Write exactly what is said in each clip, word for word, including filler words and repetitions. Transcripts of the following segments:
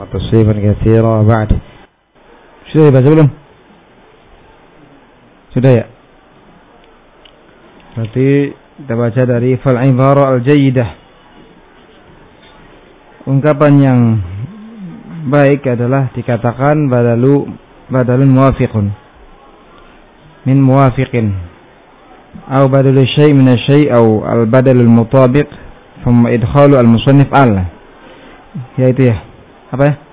وتصريفا كثيرا بعد. Sudah dibaca belum? Sudah ya? Berarti kita baca dari fal ibara al jayyidah. Ungkapan yang baik adalah dikatakan badalu badalun muwafiqun min muwafiqin atau badalu syai' min asy-syai' atau al badalul mutabiq thumma idkhalu al musannif al, yaitu ya apa ya?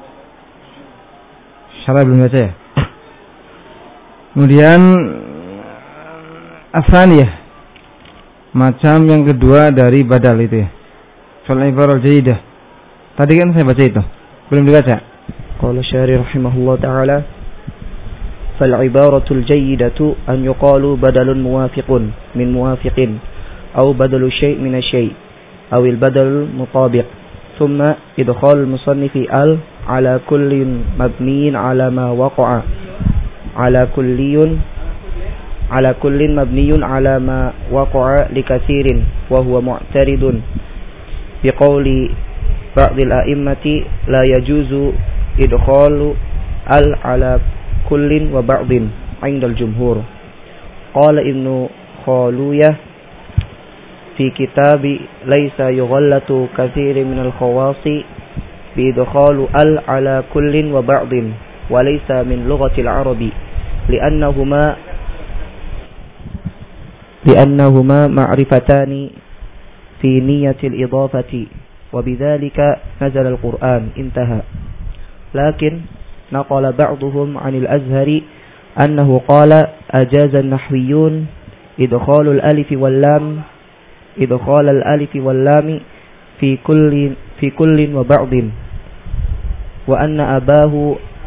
Syarah belum baca ya? Kemudian asaniyah, macam yang kedua dari badal itu ya, fal ibarah jayyidah. Tadi kan saya baca itu, belum dibaca. Qala syari rahimahullah ta'ala, fal ibaratul jayyidatu an yuqalu badalun muwafiqun min muwafiqin aw badalu syai' min asy-syai' aw al badalul mutabiq thumma idkhal musannifi al ala kullin mabniin ala ma waqa'a ala kullin ala kullin mabniun ala ma waqa'a likathirin wa huwa mu'taridun biqawli ba'dil a'immati la yajuzu idkhalu al ala kullin wa ba'din 'inda al-jumhur. Qala Ibnu Khaluyah fi kitabi laysa yughallatu kathirin min al-khawasi bi idkhalu al ala kullin wa ba'din wa laysa min lughati al-arabi li'annahuma li'annahuma ma'rifatani fi niyyati al-idafati وبذلك نزل القرآن انتهى. لكن نقل بعضهم عن الأزهر أنه قال أجاز النحويون إدخال الألف واللام إدخال الألف واللام في كل في كل وبعض وأن أباه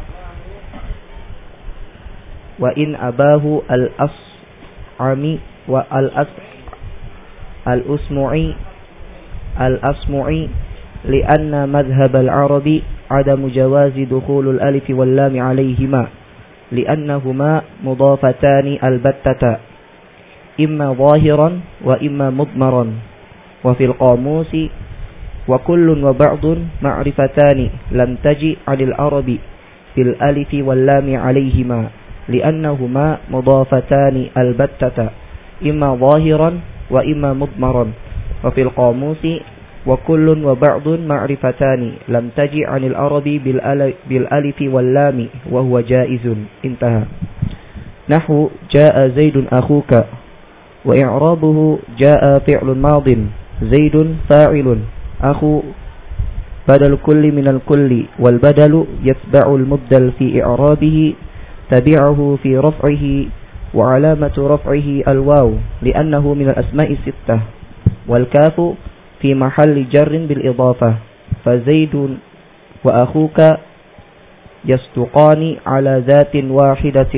وإن أباه الأصعمي والأس الأسمعي الأصمعي لأن مذهب العرب عدم جواز دخول الألف واللام عليهما لأنهما مضافتان البتة إما ظاهرا وإما مضمرا وفي القاموس وكل وبعض معرفتان لم تجي عن العرب بالألف واللام عليهما لأنهما مضافتان البتة إما ظاهرا وإما مضمرا وفي القاموس وكل وبعض معرفتان لم تجي عن العرب بالألف واللام وهو جائز انتهى. نحو جاء زيد أخوك وإعرابه جاء فعل ماض زيد فاعل أخو بدل كل من الكل والبدل يتبع المبدل في إعرابه تبعه في رفعه وعلامة رفعه الواو لأنه من الأسماء الستة والكاف في محل جر بالإضافة فزيد وأخوك يصدقان على ذات واحدة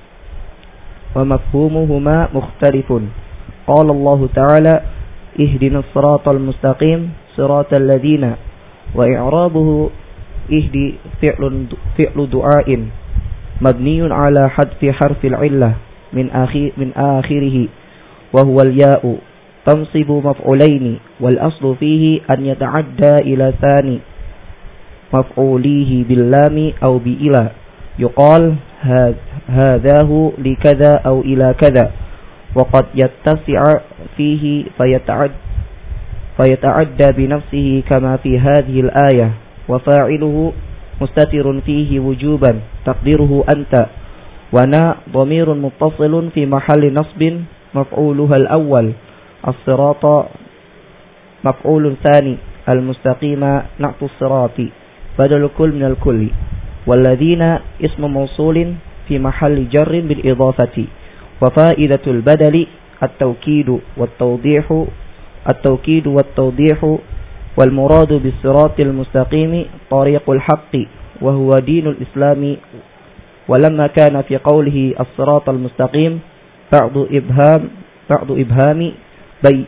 ومفهومهما مختلف. قال الله تعالى اهدنا الصراط المستقيم صراط الذين وإعرابه اهدي فعل فعل دعاء مبني على حذف حرف العلة من آخر من آخره وهو الياء تنصب مفعولين والأصل فيه أن يتعدى إلى ثاني مفعوليه باللام أو بإلى يقال هذاه لكذا أو إلى كذا وقد يتسع فيه فيتعد فيتعدى بنفسه كما في هذه الآية وفاعله مستتر فيه وجوبا تقديره أنت ونا ضمير متصل في محل نصب مفعولها الأول الصراط مفعول ثاني المستقيم نعت الصراط بدل كل من الكل والذين اسم موصول في محل جر بالإضافة وفائدة البدل التوكيد والتوضيح التوكيد والتوضيح والمراد بالصراط المستقيم طريق الحق وهو دين الإسلام ولما كان في قوله الصراط المستقيم بعض إبهام بعض إبهام بي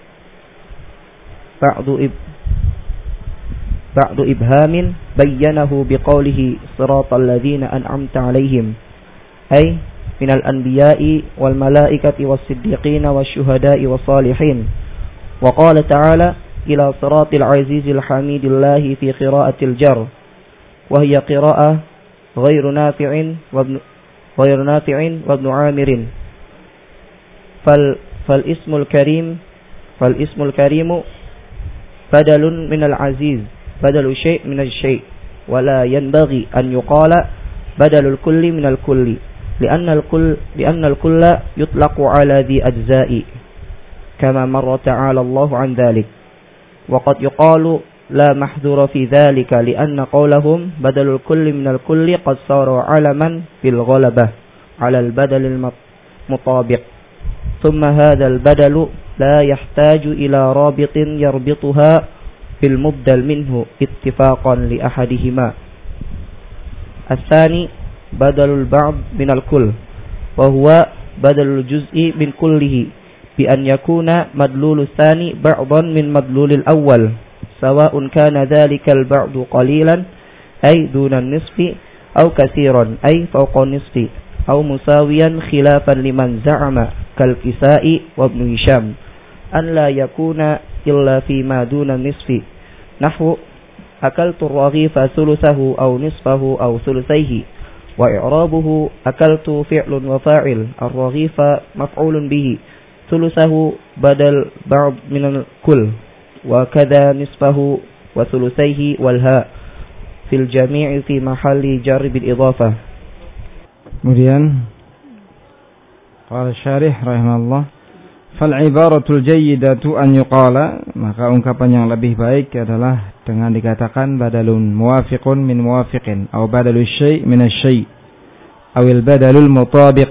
بعض إب بعض إبهام بينه بقوله صراط الذين أنعمت عليهم أي من الأنبياء والملائكة والصديقين والشهداء والصالحين. وقال تعالى إلى صراط العزيز الحميد الله في قراءة الجر wa hiya qira'ah ghairu nafi'in wa ibn ghairu nafi'in wa ibn Amirin. Fal fal ismul karim fal ismul karimu badalun min al-aziz badalu syai' min al-syai' wa la yanbaghi an yuqala badalul kulli min al-kulli li'anna al-kull li'anna al-kulla yutlaqu 'ala dhi ajza'i kama marra ta'ala Allah 'an dhalik wa qad yuqalu la mahdhura fi dhalika li'anna qawlahum badalul kulli min al-kulli qad sara 'alaman bil ghalabah 'ala al-badal al-mutabiq thumma hadha al-badalu la yahtaju ila rabitin yarbituha bil mubdal minhu ittifaqan li ahadihima. As-tsani badalul ba'd min al-kull wa huwa badalul juz'i min kullihi bi an yakuna madlulus tsani ba'dan min madlulil awwal sawa'un kana dhalika al-ba'du qalilan ay duna an-nisfi aw katsiran ay fawqa an-nisfi aw musawiyan khilafan liman za'ama kal Kisai wa Ibn Hisham an la yakuna illa fi ma duna an-nisfi nahwu akaltu ar-raghifa thuluthahu aw nisfahu aw thuluthayhi wa i'rabuhu akaltu fi'lun wa fa'il ar-raghifa maf'ulun bihi thuluthahu badal ba'd min al-kull wa kadha nisfahu wa thuluthayhi wal ha fil jami' fi mahalli jar bil idafah. Kemudian qala syarih rahimahullah fal ibaratul jayyidatu an yuqala, maka ungkapan yang lebih baik adalah dengan dikatakan badalun muwafiqun min muwafiqin atau badalul syai' min asy-syai' atau al badalul mutabiq.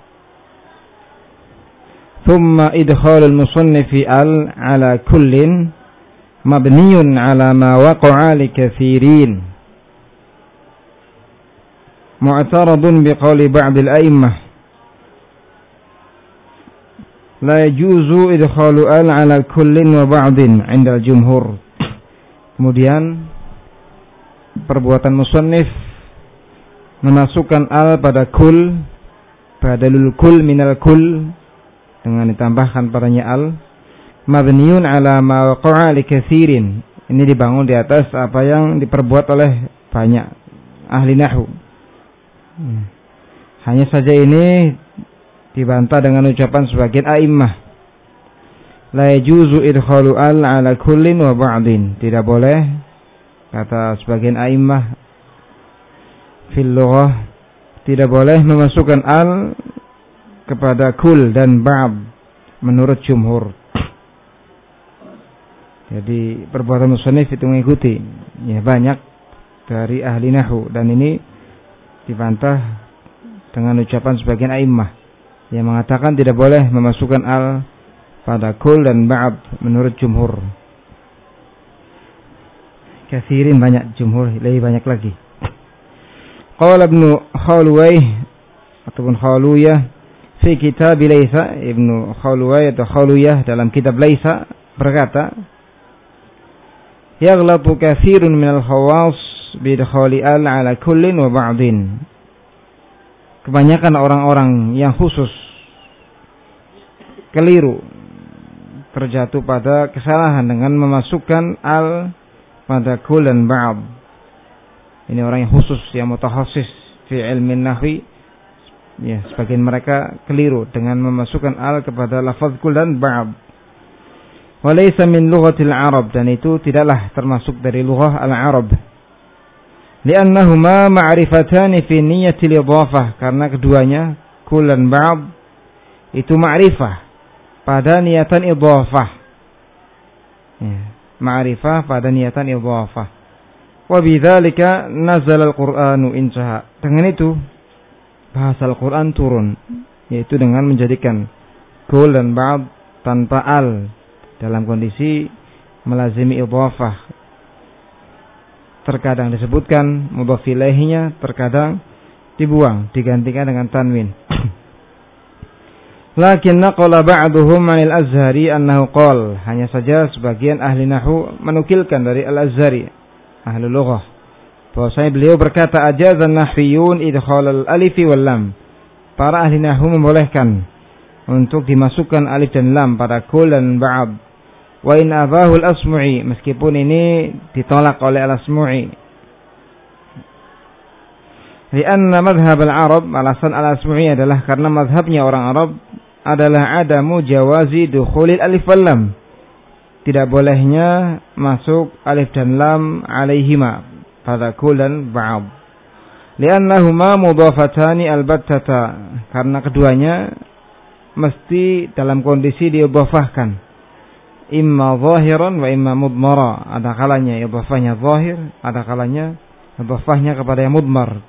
Thumma idkhalul musannifi al ala kullin mabniyun ala ma waqa'a li katsirin mu'taradun biqawli ba'd al-a'immah la yajuzu idkhalu al ala kullin wa ba'din 'inda al-jumhur. Kemudian perbuatan musannif memasukkan al pada kul, badalul kul minal kul dengan ditambahkan padanya al, mabniun ala ma waqa'a li katsirin. Ini dibangun di atas apa yang diperbuat oleh banyak ahli nahwu. Hanya saja ini dibantah dengan ucapan sebagian a'immah. La yajuzu idkhalu al ala kullin wa ba'din. Tidak boleh, kata sebagian a'immah fil lughah, tidak boleh memasukkan al kepada kul dan ba'd menurut jumhur. Jadi perbuatan musannif itu mengikuti ya banyak dari ahli nahwu, dan ini dibantah dengan ucapan sebagian a'immah yang mengatakan tidak boleh memasukkan al pada kul dan ba'd menurut jumhur. Katsirin banyak, jumhur lebih banyak lagi. Qala Ibnu Khalwayh ataupun Khaluyah fi kitab Laisa, Ibnu Khalwayh atau Khaluyah dalam kitab Laisa berkata, yaghlatu katsirun minal khawas bi idkhali al ala kullin wa ba'din. Kebanyakan orang-orang yang khusus keliru, terjatuh pada kesalahan dengan memasukkan al pada kul dan ba'd. Ini orang yang khusus, yang mutakhassis fi ilmi nahwi. Ya, sebagian mereka keliru dengan memasukkan al kepada lafaz kul dan ba'd. Wa laysa min lughatil Arab, dan itu tidaklah termasuk dari lughah al-Arab. Li'annahuma ma'rifatani fi niyyatil idhafah, karena keduanya kul dan ba'd itu ma'rifah pada niatan idhafah. Ya, ma'rifah pada niatan idhafah. Wa bidzalika nazala al-Qur'anu intaha. Dengan itu bahasa Al-Qur'an turun, yaitu dengan menjadikan kul dan ba'd tanpa al dalam kondisi melazimi idhafah. Terkadang disebutkan mudhaf ilaihinya, terkadang dibuang, digantikan dengan tanwin. Lakin naqala ba'duhum 'anil Azhari annahu qala, hanya saja sebagian ahli nahwu menukilkan dari Al-Azhari, ahli lughah, bahwasanya beliau berkata, ajazan nahwiyun idkhal al-alif wal lam. Para ahli nahwu membolehkan untuk dimasukkan alif dan lam pada kul dan ba'd. Wa in abahu al-Asmu'i, meskipun ini ditolak oleh al-Asmu'i. Lianna madhhab al-Arab, alasan al-Asma'i adalah karena mazhabnya orang Arab adalah adamu jawazi dukhulil alif wal lam. Tidak bolehnya masuk alif dan lam alaihima pada kul dan ba'd. Liannahuma mudhafatani albattata, karena keduanya mesti dalam kondisi diidhafahkan. Imma zahiran wa imma mudmara. Ada kalanya idhafahnya zahir, ada kalanya idhafahnya kepada yang mudmar.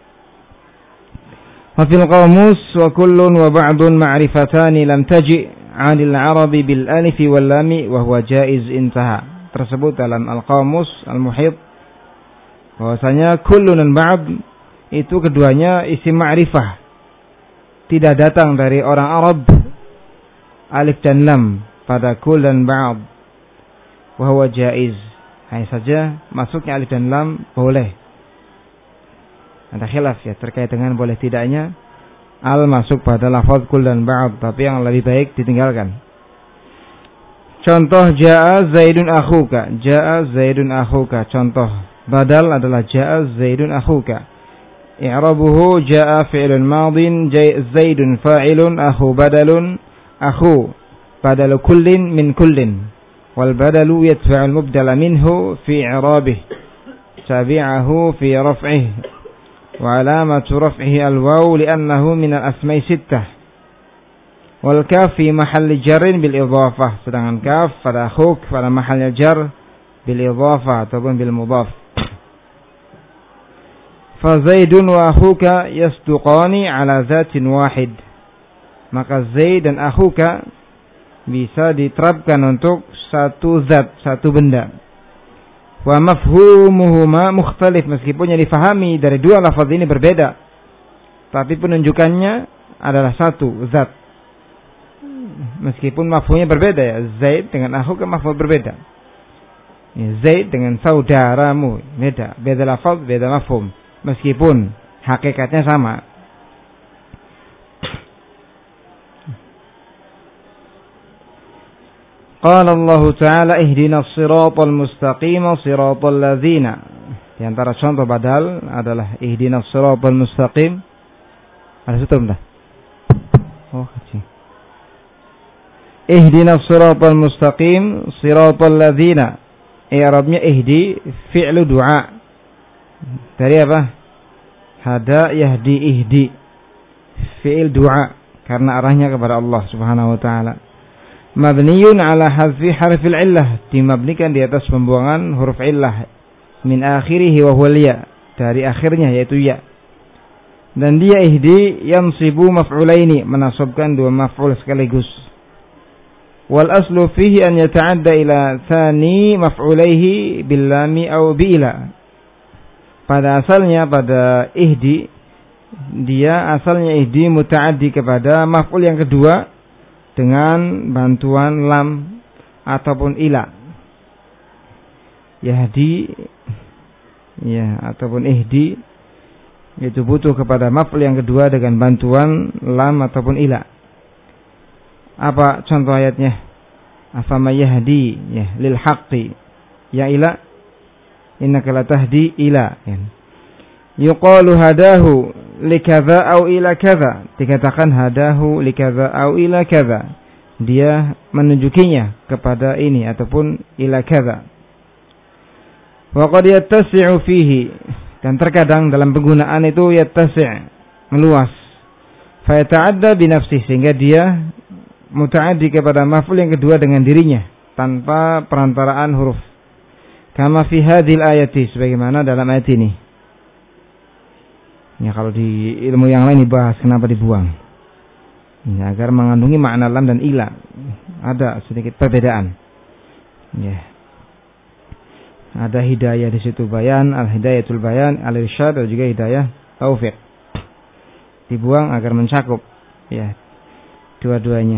Wa fil qamus wa kullun wa ba'dun ma'rifatani lam taji' 'anil 'arabi bil alif wal lam wa huwa jaiz, intaha. Tersebut dalam al-qamus al-muhit bahwasanya kullun dan ba'd itu keduanya isim ma'rifah, tidak datang dari orang Arab alif dan lam pada kul dan ba'd. Wa huwa jaiz, hanya saja masuknya alif dan lam boleh. Ada khilaf ya terkait dengan boleh tidaknya al masuk pada lafaz kul dan ba'd, tapi yang lebih baik ditinggalkan. Contoh jaa Zaidun akhuka, jaa Zaidun akhuka. Contoh badal adalah jaa Zaidun akhuka. I'rabuhu jaa fi'lun madin, Zaidun fa'ilun, akhu badalun, akhu badalu kullin min kullin, wal badalu yadfa'ul mubdala minhu fi i'rabih, tabi'ahu fi raf'ih, wa alamatu raf'ihi al-waw li'annahu min al-asma'i sittah, wal kaf fi mahalli jarrin bil idhafah. Sedangkan kaf pada akhuk pada mahalnya jar bil idhafah ataupun bil mudhaf. Fa Zaidun wa akhuka yasduqani ala zatin wahid. Maka Zaid dan akhuka bisa diterapkan untuk satu zat, satu benda. Wa mafhumuhuma mukhtalif, meskipun yang difahami dari dua lafaz ini berbeda, tapi penunjukannya adalah satu zat. Meskipun mafhumnya berbeda ya, Zaid dengan akhuka mafhum berbeda. Ya, Zaid dengan saudaramu beda, beda lafaz, beda mafhum. Meskipun hakikatnya sama. Qala Allah Ta'ala ihdinas siratal mustaqim siratal ladzina. Di antara contoh badal adalah ihdinas siratal mustaqim. Ada sutum dah. Oh, kecil. Ihdinas siratal mustaqim siratal ladzina. I'rabnya ihdi fi'lu du'a. Dari apa? Hada yahdi ihdi. Fi'il du'a karena arahnya kepada Allah Subhanahu wa taala. Mabniyun ala hadfi harfil illah, dimabnikan di atas pembuangan huruf illah min akhirih wa huwa ya, dari akhirnya yaitu ya. Dan dia ihdi yansibu maf'ulaini, menasabkan dua maf'ul sekaligus. Wal aslu fihi an yata'adda ila thani maf'ulaihi bil lami aw bi ila. Pada asalnya pada ihdi, dia asalnya ihdi muta'addi kepada maf'ul yang kedua dengan bantuan lam ataupun ila. Yahdi ya ataupun ihdi itu butuh kepada maf'ul yang kedua dengan bantuan lam ataupun ila. Apa contoh ayatnya? Afama yahdi ya lil haqqi ya ila innaka latahdi ila. Yuqalu hadahu likadza au ila kadza, dikatakan hadahu likadza au ila kadza, dia menunjukinya kepada ini ataupun ila kadza. Wa qad yattasi'u fihi, dan terkadang dalam penggunaan itu yattasi', meluas. Fa yata'adda bi nafsihi, sehingga dia muta'addi kepada maf'ul yang kedua dengan dirinya tanpa perantaraan huruf. Kama fi hadhil ayati, sebagaimana dalam ayat ini. Ya, kalau di ilmu yang lain dibahas kenapa dibuang. Ya, agar mengandungi makna lam dan ila. Ada sedikit perbedaan. Ya. Ada hidayah di situ bayan, al-hidayatul bayan, al-irsyad, dan juga hidayah taufik. Dibuang agar mencakup ya dua-duanya.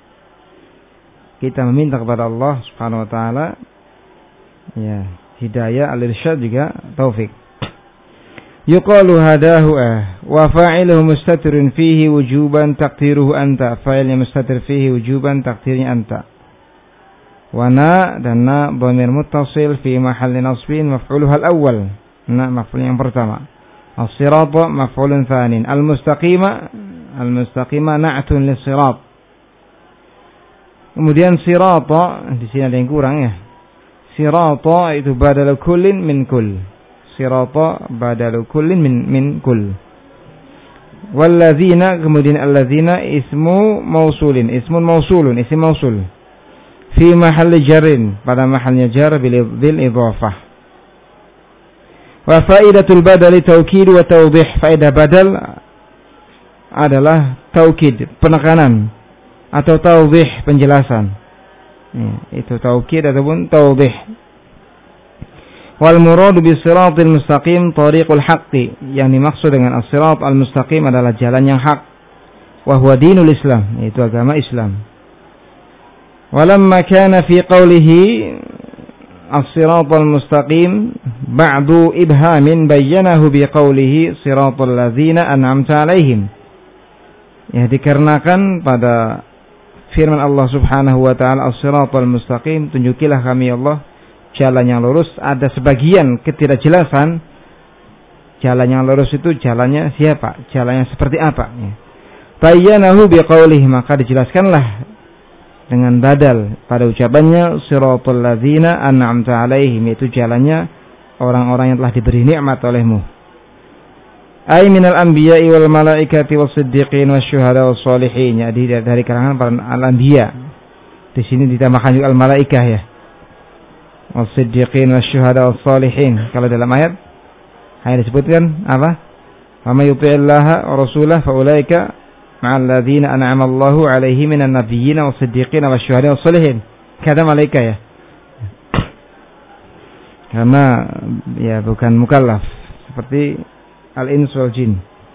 Kita meminta kepada Allah Subhanahu wa taala ya hidayah, al-irsyad, juga taufik. Yuqalu hadahu ah wa fa'iluhu mustatirun fihi wujuban taqdiruhu anta, fa'ilnya mustatir fihi wujuban taqdirnya anta. Wa na, dan na dhamir muttasil fi mahalli nasbin maf'uluha al-awwal, na maf'ul yang pertama. As-sirata maf'ulun tsanin. Al-mustaqima, al-mustaqima na'tun lis-sirat. Kemudian sirata, di sini ada yang kurang ya. Sirata itu badalu kullin min kull. Sirata badalu kullin min min kull. Walladzina, kemudian alladzina ismu mausulin, ismun mausulun, isim mausul. Fi mahalli jarrin, pada mahalnya jar bil idhafah. Wa faidatul badali taukid wa tawdih. Faedah badal adalah taukid, penekanan, atau tawdih, penjelasan. Ya, itu taukid ataupun tawdih. Wal muradu bis siratil mustaqim tariqul haqqi. Yang dimaksud dengan as-sirat al-mustaqim adalah jalan yang hak. Wa huwa dinul Islam, yaitu agama Islam. Walamma kana fi qawlihi as-siratal mustaqim ba'du ibhamin bayyanahu biqaulihi siratal ladzina an'amta 'alaihim. Ya, dikarenakan pada firman Allah Subhanahu wa taala as-siratal mustaqim, tunjukilah kami Allah jalan yang lurus. Ada sebagian ketidakjelasan, jalan yang lurus itu jalannya siapa, jalannya seperti apa ya. Bayyanahu biqaulihi, maka dijelaskanlah dengan badal pada ucapannya siratal ladzina an'amta 'alaihim, itu jalannya orang-orang yang telah diberi nikmat olehmu. Ay minal anbiya'i wal malaikati was siddiqin wasyuhada was sholihin. Jadi dari kalangan para al-anbiya. Di sini ditambahkan juga al-malaikah ya. Was siddiqin wasyuhada was sholihin. Kalau dalam ayat hanya disebutkan apa? Wa may yuti'illaha wa rasulahu fa ulaika ma'al ladzina an'ama Allahu 'alaihim minan nabiyyin was siddiqin wasyuhada was sholihin. Kata malaikat ya. Karena ya bukan mukallaf seperti al-ins wal jin.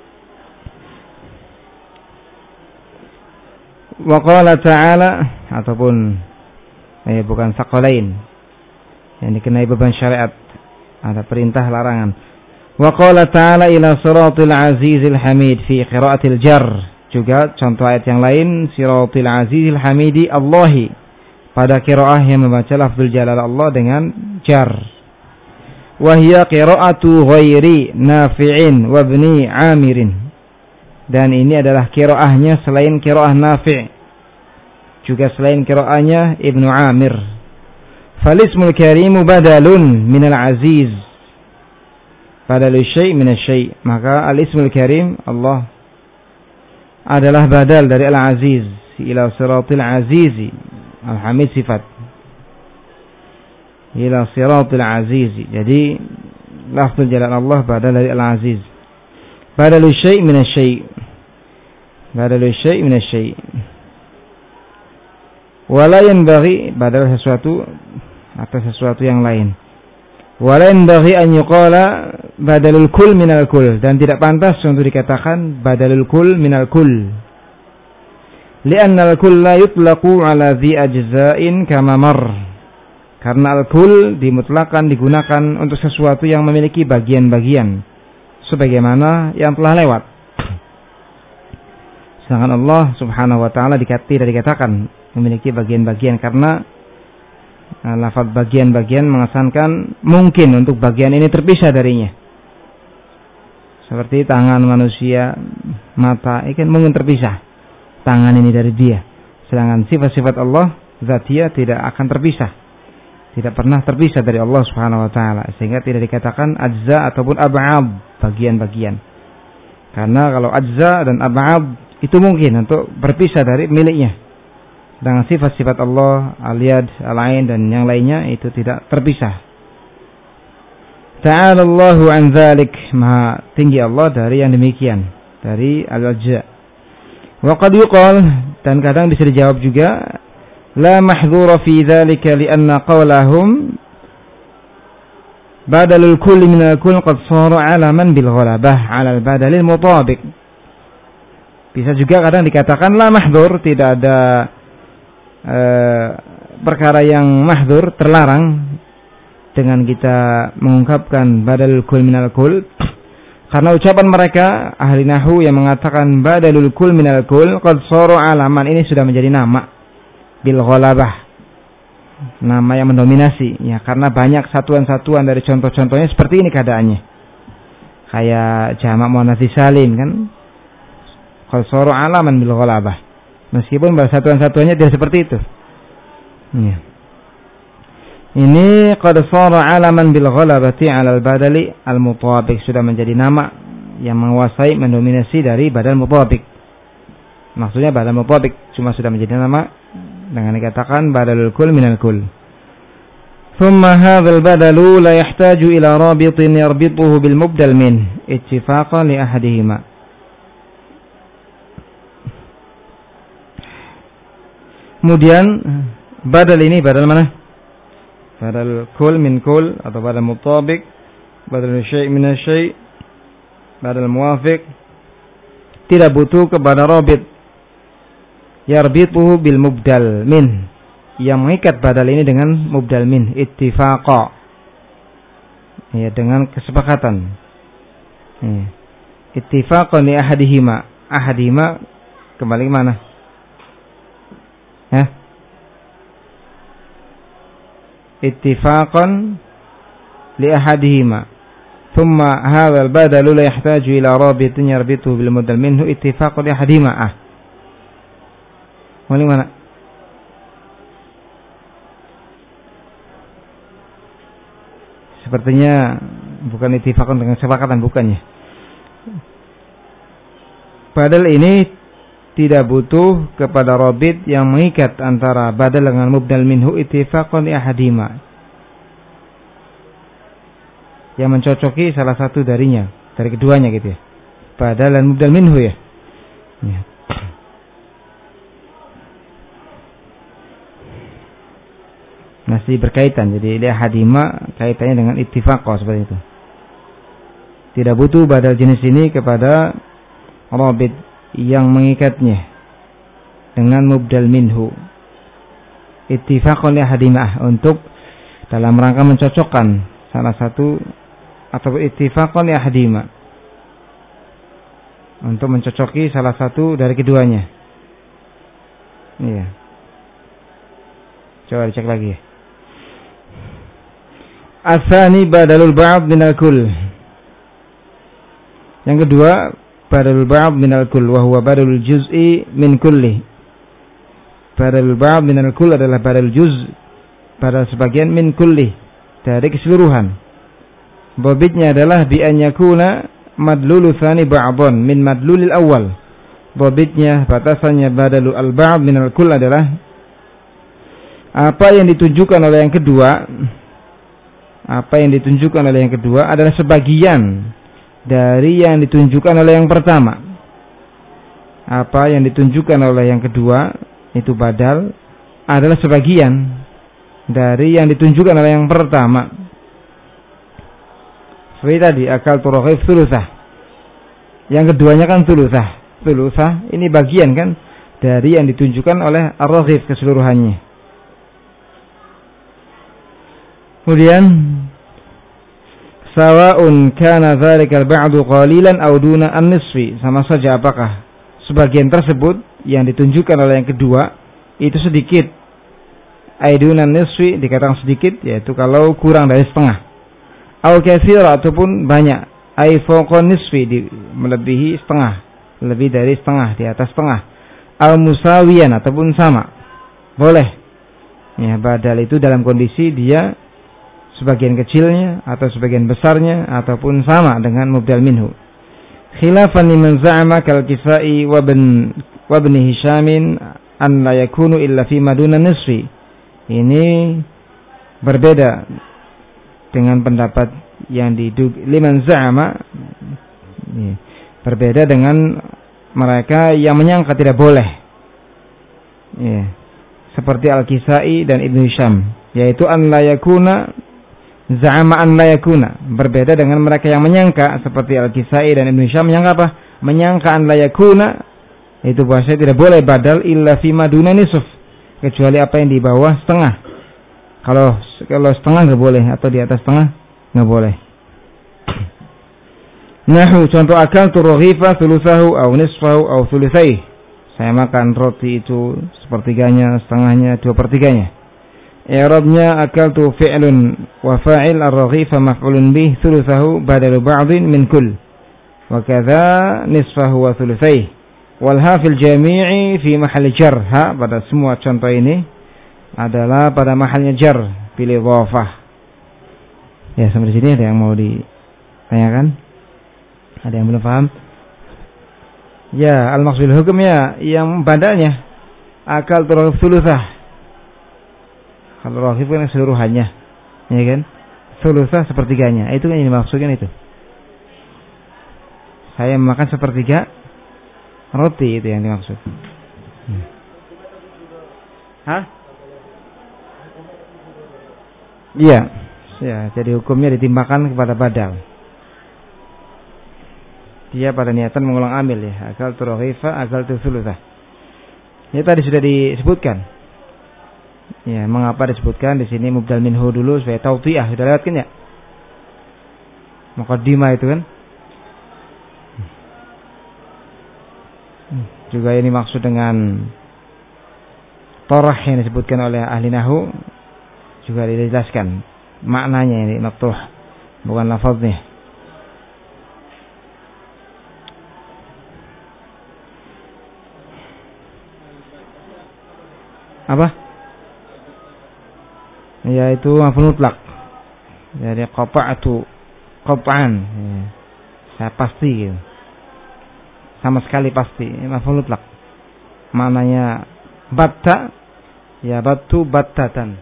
Wa qala ta'ala, ataupun ya bukan saqalain, yang dikenai beban syariat, ada perintah larangan. Wa qala ta'ala ila siratil azizil hamid fi qiraatil jar. Juga contoh ayat yang lain, siratil azizil hamidi Allahi, pada qiraah yang membaca lafzul jalal Allah dengan jar. Wahia qiraatu ghairi Nafi'in wa ibni Amirin. Dan ini adalah qiraahnya selain qiraah Nafi', juga selain qiraahnya Ibnu Amir. Falismul karimu badalun minal aziz, badalu syai' minal syai'. Maka al-ismul karim Allah adalah badal dari al-aziz. Ila siratil azizi, al-hamid sifat, ila siratil azizi. Jadi lafzul jalal Allah badal dari al-aziz. Badalu syai' min asy-syai'. Badalu syai' min asy-syai'. Wala yanbaghi, badal sesuatu atau sesuatu yang lain. Wala yanbaghi an yuqala badalul kull min al-kull, dan tidak pantas untuk dikatakan badalul kull min al-kull. Li'anna al-kull la yutlaqu ala dhi ajza'in kama mar. Karena al-kull dimutlakan, digunakan untuk sesuatu yang memiliki bagian-bagian, sebagaimana yang telah lewat. Sedangkan Allah Subhanahu wa taala tidak dikatakan memiliki bagian-bagian, karena uh, lafaz bagian-bagian mengesankan mungkin untuk bagian ini terpisah darinya. Seperti tangan manusia, mata, ini kan mungkin terpisah tangan ini dari dia. Sedangkan sifat-sifat Allah zatiyah tidak akan terpisah, tidak pernah terpisah dari Allah Subhanahu wa taala, sehingga tidak dikatakan ajza ataupun ab'ad, bagian-bagian. Karena kalau ajza dan ab'ad itu mungkin untuk berpisah dari miliknya. Dengan sifat-sifat Allah, al-yad, al-ain dan yang lainnya itu tidak terpisah. Ta'ala Allahu an dzalik, maha tinggi Allah dari yang demikian, dari al-ajza. Wa qad yuqal, dan kadang bisa dijawab juga, la mahdhura fi dzalika lianna qawlahum badalul kulli min al-kull qad sara alaman bil ghalabah 'ala al-badalil mutabiq. Bisa juga kadang dikatakan la mahdhur, tidak ada e, perkara yang mahdhur, terlarang dengan kita mengungkapkan badalul kull min al-kull, karena ucapan mereka ahli nahwu yang mengatakan badalul kull min al-kull qad sara alaman, ini sudah menjadi nama bil ghalabah, nama yang mendominasi ya, karena banyak satuan-satuan dari contoh-contohnya seperti ini keadaannya. Kayak jamak muannats salim kan. Qad sara alaman bil ghalabah. Meskipun pada satuan-satuannya tidak seperti itu. Ya. Ini qad sara alaman bil ghalabati 'ala al-badali al-mutabiq, sudah menjadi nama yang menguasai mendominasi dari badal mutabiq. Maksudnya badal mutabiq cuma sudah menjadi nama dengan dikatakan badalul kull minal kull. ثم هذا البدل لا يحتاج إلى رابط يربطه بالمبدل منه اتفاقا لأحدهما. Kemudian badal ini badal mana? Badal kul min kul atau badal mutabiq, badal syai' min syai', badal muwafiq, tidak butuh kepada rabit yarbituhu bil mubdal min, yang mengikat badal ini dengan mubdal min, ittifaqa, ya, dengan kesepakatan, ya. Ittifaqan li ahadihima, ahadihima kembali ke mana? Ya, ittifaqan li ahadihima, thumma hadha al-badalu la yahtaju ila rabitin yarbituhu bil mubdal minhu ittifaqan li ahadihima. Ah, kembali mana? Sepertinya bukan ittifaqan dengan kesepakatan, bukannya. Badal ini tidak butuh kepada rabit yang mengikat antara badal dengan mubdal minhu ittifaqan li ahadima, yang mencocoki salah satu darinya, dari keduanya gitu ya. Badal dan mubdal minhu ya. Ya. Masih berkaitan, jadi li ahadima kaitannya dengan ittifaqah seperti itu. Tidak butuh badal jenis ini kepada rabit yang mengikatnya dengan mubdal minhu ittifaqan li ahadima, untuk dalam rangka mencocokkan salah satu, atau ittifaqan li ahadima untuk mencocoki salah satu dari keduanya. Iya. Coba dicek lagi ya. Asani badalul ba'd minal kull. Yang kedua, badalul ba'd minal kull wa huwa badalul juz'i min kulli. Badalul ba'd minal kull adalah badal juz', badal sebagian, min kulli, dari keseluruhan. Babitnya adalah bi an yakuna madlulu tsani ba'dhan min madlulil awal. Babitnya, batasannya badalul al-ba'd minal kull adalah apa yang ditunjukkan oleh yang kedua, apa yang ditunjukkan oleh yang kedua adalah sebagian dari yang ditunjukkan oleh yang pertama. Apa yang ditunjukkan oleh yang kedua itu badal adalah sebagian dari yang ditunjukkan oleh yang pertama. Seperti tadi akal turaghib thulutsah. Yang keduanya kan thulutsah. Thulutsah ini bagian kan dari yang ditunjukkan oleh ar-raghib keseluruhannya. Kemudian sawa'un kana dzalikal ba'du qalilan aw duna an-nisfi, sama saja apakah sebagian tersebut yang ditunjukkan oleh yang kedua itu sedikit, aiduna an-nisfi dikatakan sedikit, yaitu kalau kurang dari setengah, aw katsira ataupun banyak, ai fawqa nisfi melebihi setengah, lebih dari setengah, di atas setengah, aw musawiyan ataupun sama, boleh ya. Badal itu dalam kondisi dia sebagian kecilnya atau sebagian besarnya ataupun sama dengan mubdal minhu. Khilafan liman za'ama kal Kisai wa bin wa bin Hisham an la yakunu illa fi maduna nisfi. Ini berbeda dengan pendapat yang didug liman za'ama, berbeda dengan mereka yang menyangka tidak boleh, ya, seperti Al-Kisai dan Ibnu Hisham, yaitu an la yakuna za'ama an la yakuna, berbeda dengan mereka yang menyangka seperti Al-Kisai dan Ibnu Hisham, menyangka apa? Menyangka an la yakuna itu bahasanya tidak boleh badal illa fi maduna nisf, kecuali apa yang di bawah setengah. Kalau kalau setengah enggak boleh, atau di atas setengah enggak boleh. Nahu, contoh akal turghifa thulutsahu aw nisfahu aw thulutsaihi. Saya makan roti itu sepertiganya, setengahnya, dua pertiganya. I'rabnya akaltu fi'lun wa fa'il ar-raghifa maf'ulun bih thulutsahu badalu ba'dhin min kull. wa kadza nisfahu wa thulutsaihi wal ha fil jami'i fi mahall jar. Ha pada semua contoh ini adalah pada mahalnya jar bil idhafah. Ya, sampai di sini ada yang mau ditanyakan? Ada yang belum paham? Ya, al-maqsud hukum ya yang badalnya akal turun thulutsah. Kalau raghib kan keseluruhannya, ya kan? Thulutsah sepertiganya. Itu kan yang dimaksudkan itu. Saya makan sepertiga roti, itu yang dimaksud. Hmm. Hah? Iya. Ya, jadi hukumnya ditimbangkan kepada badal. Dia pada niatan mengulang amil ya, akal turaghifa, akal thulutsah. Ini tadi sudah disebutkan. Ya, mengapa disebutkan di sini mubdal minhu dulu supaya tawdhi'ah, sudah lewat kan ya? Muqaddimah itu kan. Juga ini maksud dengan tarah yang disebutkan oleh ahli nahwu juga dijelaskan. Maknanya ini maftuh, bukan lafaznya. Apa? Yaitu maf'ul mutlak. Jadi qata'tu qat'an. Ya. Saya pasti gitu. Sama sekali pasti, maf'ul mutlak. Maknanya batta, ya battu battatan.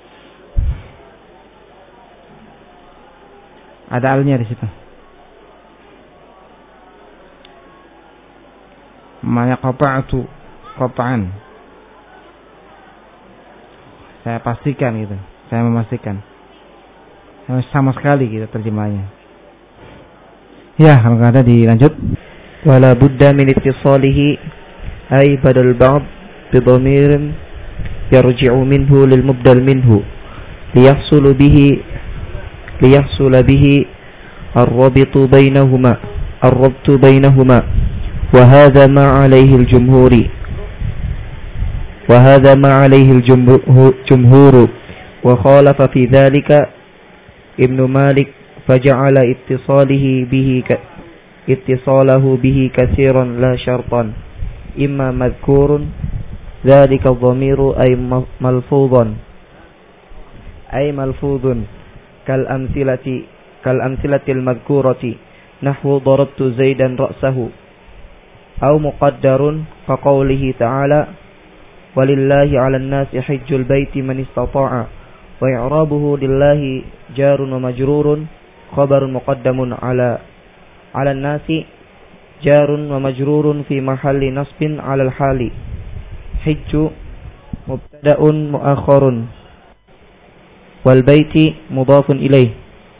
Ada alnya di situ. Maknanya qata'tu qat'an. Saya pastikan gitu. Saya memastikan. Sama sekali gitu terjemahnya. Ya, kalau nggak ada dilanjut. Wala budda min ittisalihi ay badal ba'd bi dhamirin yarji'u minhu lil mubdal minhu liyahsulu bihi liyahsula bihi ar-rabitu bainahuma ar-rabtu bainahuma wa hadha ma 'alayhi al-jumhuri wa hadha ma 'alayhi al-jumhur wa khalafa fi dhalika Ibn Malik faja'ala ittisalihi bihi ka ittisalahu bihi katsiran la syartan imma madhkurun dhalika dhamiru ay malfudhan ay malfudhun kal amthilati kal amthilatil madhkurati nahwu darabtu zaidan ra'sahu aw muqaddarun ka qawlihi ta'ala walillahi 'alan nasi hajjul baiti man istata'a wa i'rabuhu lillahi jarun wa majrurun khabarun muqaddamun ala 'alan nasi jarun wa majrurun fi mahalli nasbin 'alal hali hajju mubtada'un mu'akhkharun wal baiti mudhafun ilaih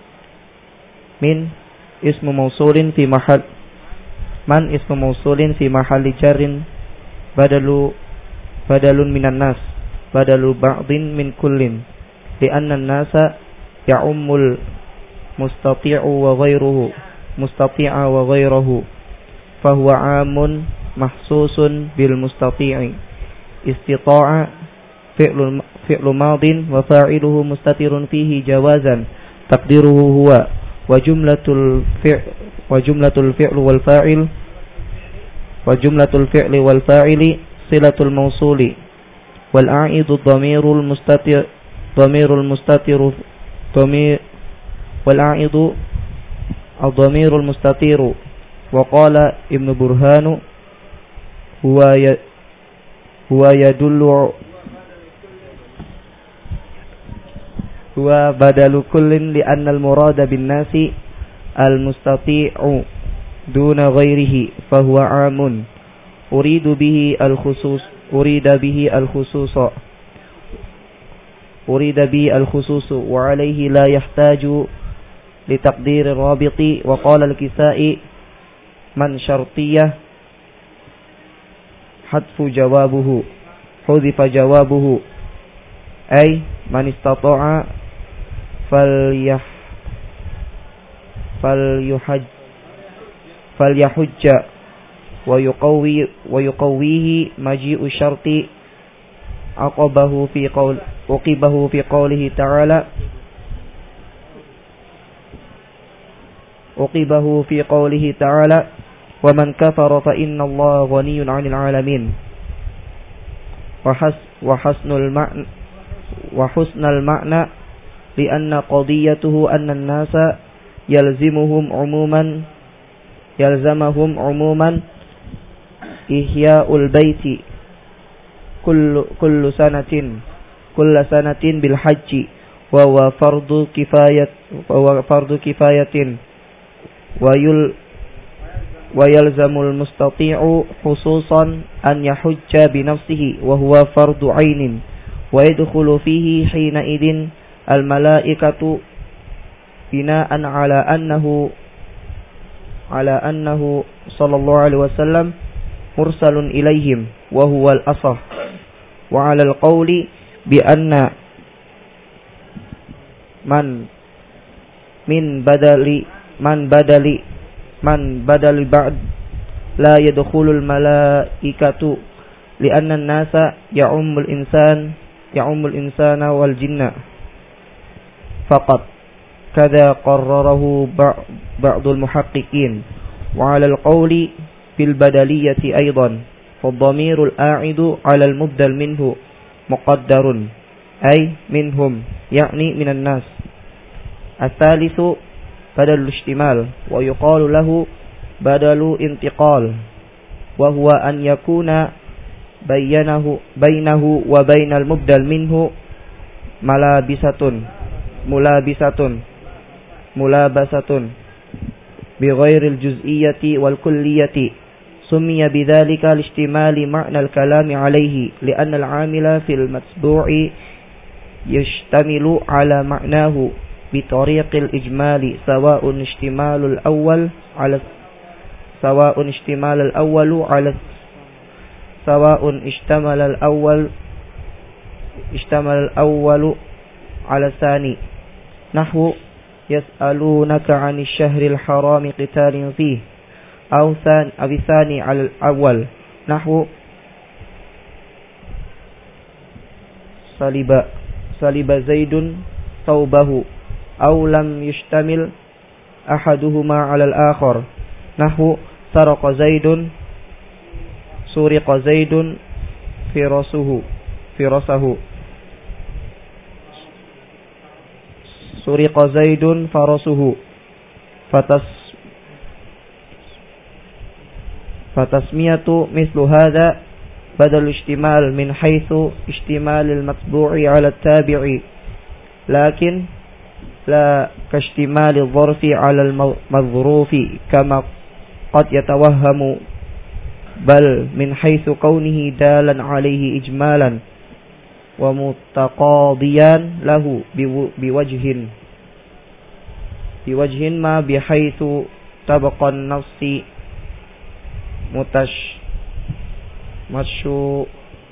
min ismu mausulin fi mahal man ismu mausulin fi mahalli jarrin badalu badalun minan nas badalu ba'din min kullin li'anna an-nasa ya'ummul mustati'u wa ghayruhu mustati'a wa ghayruhu fahuwa 'amun mahsusun bil mustati'i istita'a fi'lu fi'lu madin wa fa'iluhu mustatirun fihi jawazan taqdiruhu huwa wa jumlatul fi' wa jumlatul fi'lu wal fa'il wa jumlatul fi'li wal fa'ili silatul mawsuli wal a'idu dhamirul mustatir dhamirul mustatiru dhamir wal a'idu ad-dhamirul mustatiru wa qala Ibn Burhanu huwa ya huwa yadullu huwa badalu kullin li anna al-murada bin nasi al-mustati'u duna ghairihi fa huwa 'amun uridu bihi al-khusus urida bihi al-khususa urida bihi al-khususu wa alayhi la yahtaju li taqdir ar-rabiti wa qala al-Kisai man syartiyah hadfu jawabuhu hudhifa jawabuhu ay man istata'a falyah falyuhaj falyahujja wa yuqawwi wa yuqawwihi maji'u syarti aqabahu fi qaul uqibahu fi qawlihi ta'ala عقبه في قوله تعالى ومن كفر فإن الله غني عن العالمين وحسن المعنى وحسن المعنى لأن قضيته أن الناس يلزمهم عموما يلزمهم عموما إحياء البيت كل كل سنة كل سنة بالحج وهو فرض كفاية وهو فرض كفاية ويل ويلزم المستطيع خصوصا أن يحج بنفسه وهو فرض عين ويدخل فيه حينئذ الملائكة بناء على أنه على أنه صلى الله عليه وسلم مرسل إليهم وهو الأصح وعلى القول بأن من من بدل من بدل من بدل بعد لا يدخل الملائكة لأن الناس يعم الإنسان يعم الإنسان والجن فقط كذا قرره بعض المحققين وعلى القول بالبدلية أيضا فالضمير الآعد على المبدل منه مقدر أي منهم يعني من الناس. الثالث بدل الاشتمال ويقال له بدل انتقال وهو أن يكون بينه بينه وبين المبدل منه ملابسة ملابسة ملابسة بغير الجزئية والكلية سمي بذلك لاشتمال معنى الكلام عليه لأن العامل في المتبوع يشتمل على معناه بطريق الإجمال سواء اشتمال الأول على سواء اشتمال الأول على سواء اشتمل الأول اشتمل الأول على الثاني نحو يسألونك عن الشهر الحرام قتال فيه أو ثاني أو الثاني على الأول نحو صلب صلب زيد ثوبه أو لم يشتمل أحدهما على الآخر نحو سرق زيد سرق زيد فرسه فرسه سرق زيد فرسه فتس فتسمية مثل هذا بدل اشتمال من حيث اشتمال المتبوع على التابع لكن لا كاشتمال الظرف على المظروف كما قد يتوهم بل من حيث كونه دالا عليه إجمالا ومتقاضيا له بوجه بوجه ما بحيث تبقى النص متش مشو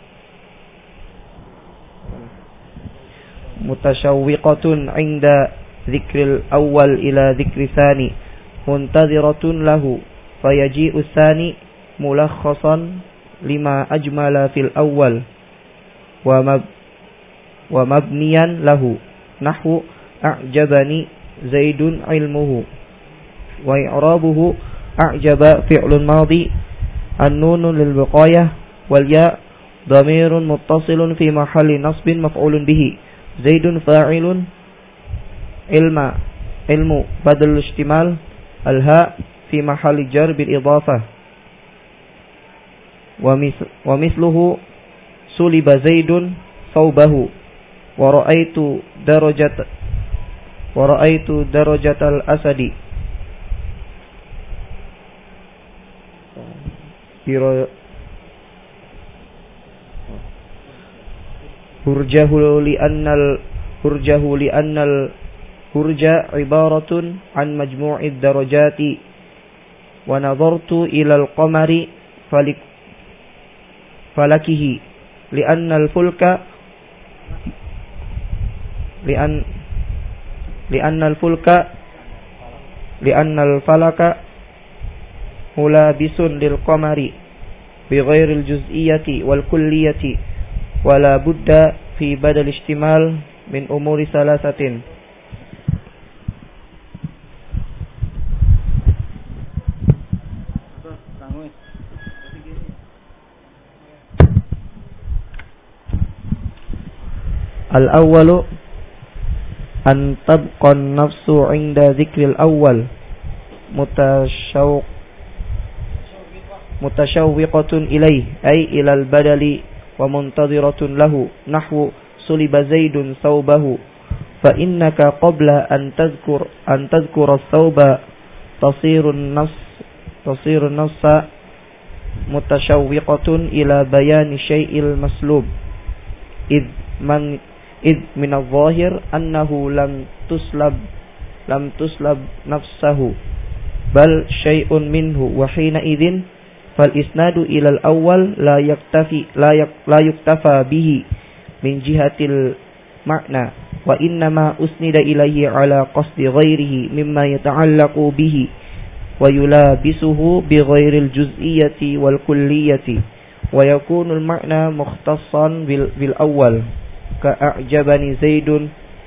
متشوقة عند ذكر الأول إلى ذكر الثاني منتظرة له فيجيء الثاني ملخصا لما أجمل في الأول ومب ومبنيا له نحو أعجبني زيد علمه وإعرابه أعجب فعل ماضي النون للبقاية والياء ضمير متصل في محل نصب مفعول به زيد فاعل علم علم بدل الاشتمال الهاء في محل جر بالإضافة ومثله سلب زيد ثوبه ورأيت درجة ورأيت درجة الأسد هرجه لأن الهرجه لأن الهرج عبارة عن مجموع الدرجات ونظرت إلى القمر فلك فلكه لأن الفلك لأن لأن الفلك لأن الفلك ملابس للقمر بغير الجزئية والكلية ولا بد في بدل اشتمال من أمور ثلاثة Al-awwalu an tabqa an-nafsu 'inda dzikril awwal mutasyawq mutashawwiqatun ilayhi ay ilal badali wa muntadhiratun lahu nahwu suliba zaidun thawbahu fa innaka qabla an tadhkur an tadhkura thawba tasirun nafs tasirun nafsa mutashawwiqatun ila bayani syai'il maslub id man id min adh-dhahir annahu lam tuslab lam tuslab nafsahu bal syai'un minhu wa hina idzin fal isnadu ila al-awwal la yaktafi la yak, la yuktafa bihi min jihatil ma'na wa innama usnida ilayhi ala qasdi ghairihi mimma yata'allaqu bihi wa yulabisuhu bi ghairil juz'iyyati wal kulliyati wa yakunu al-ma'na mukhtassan bil, bil awwal ka a'jabani zaidun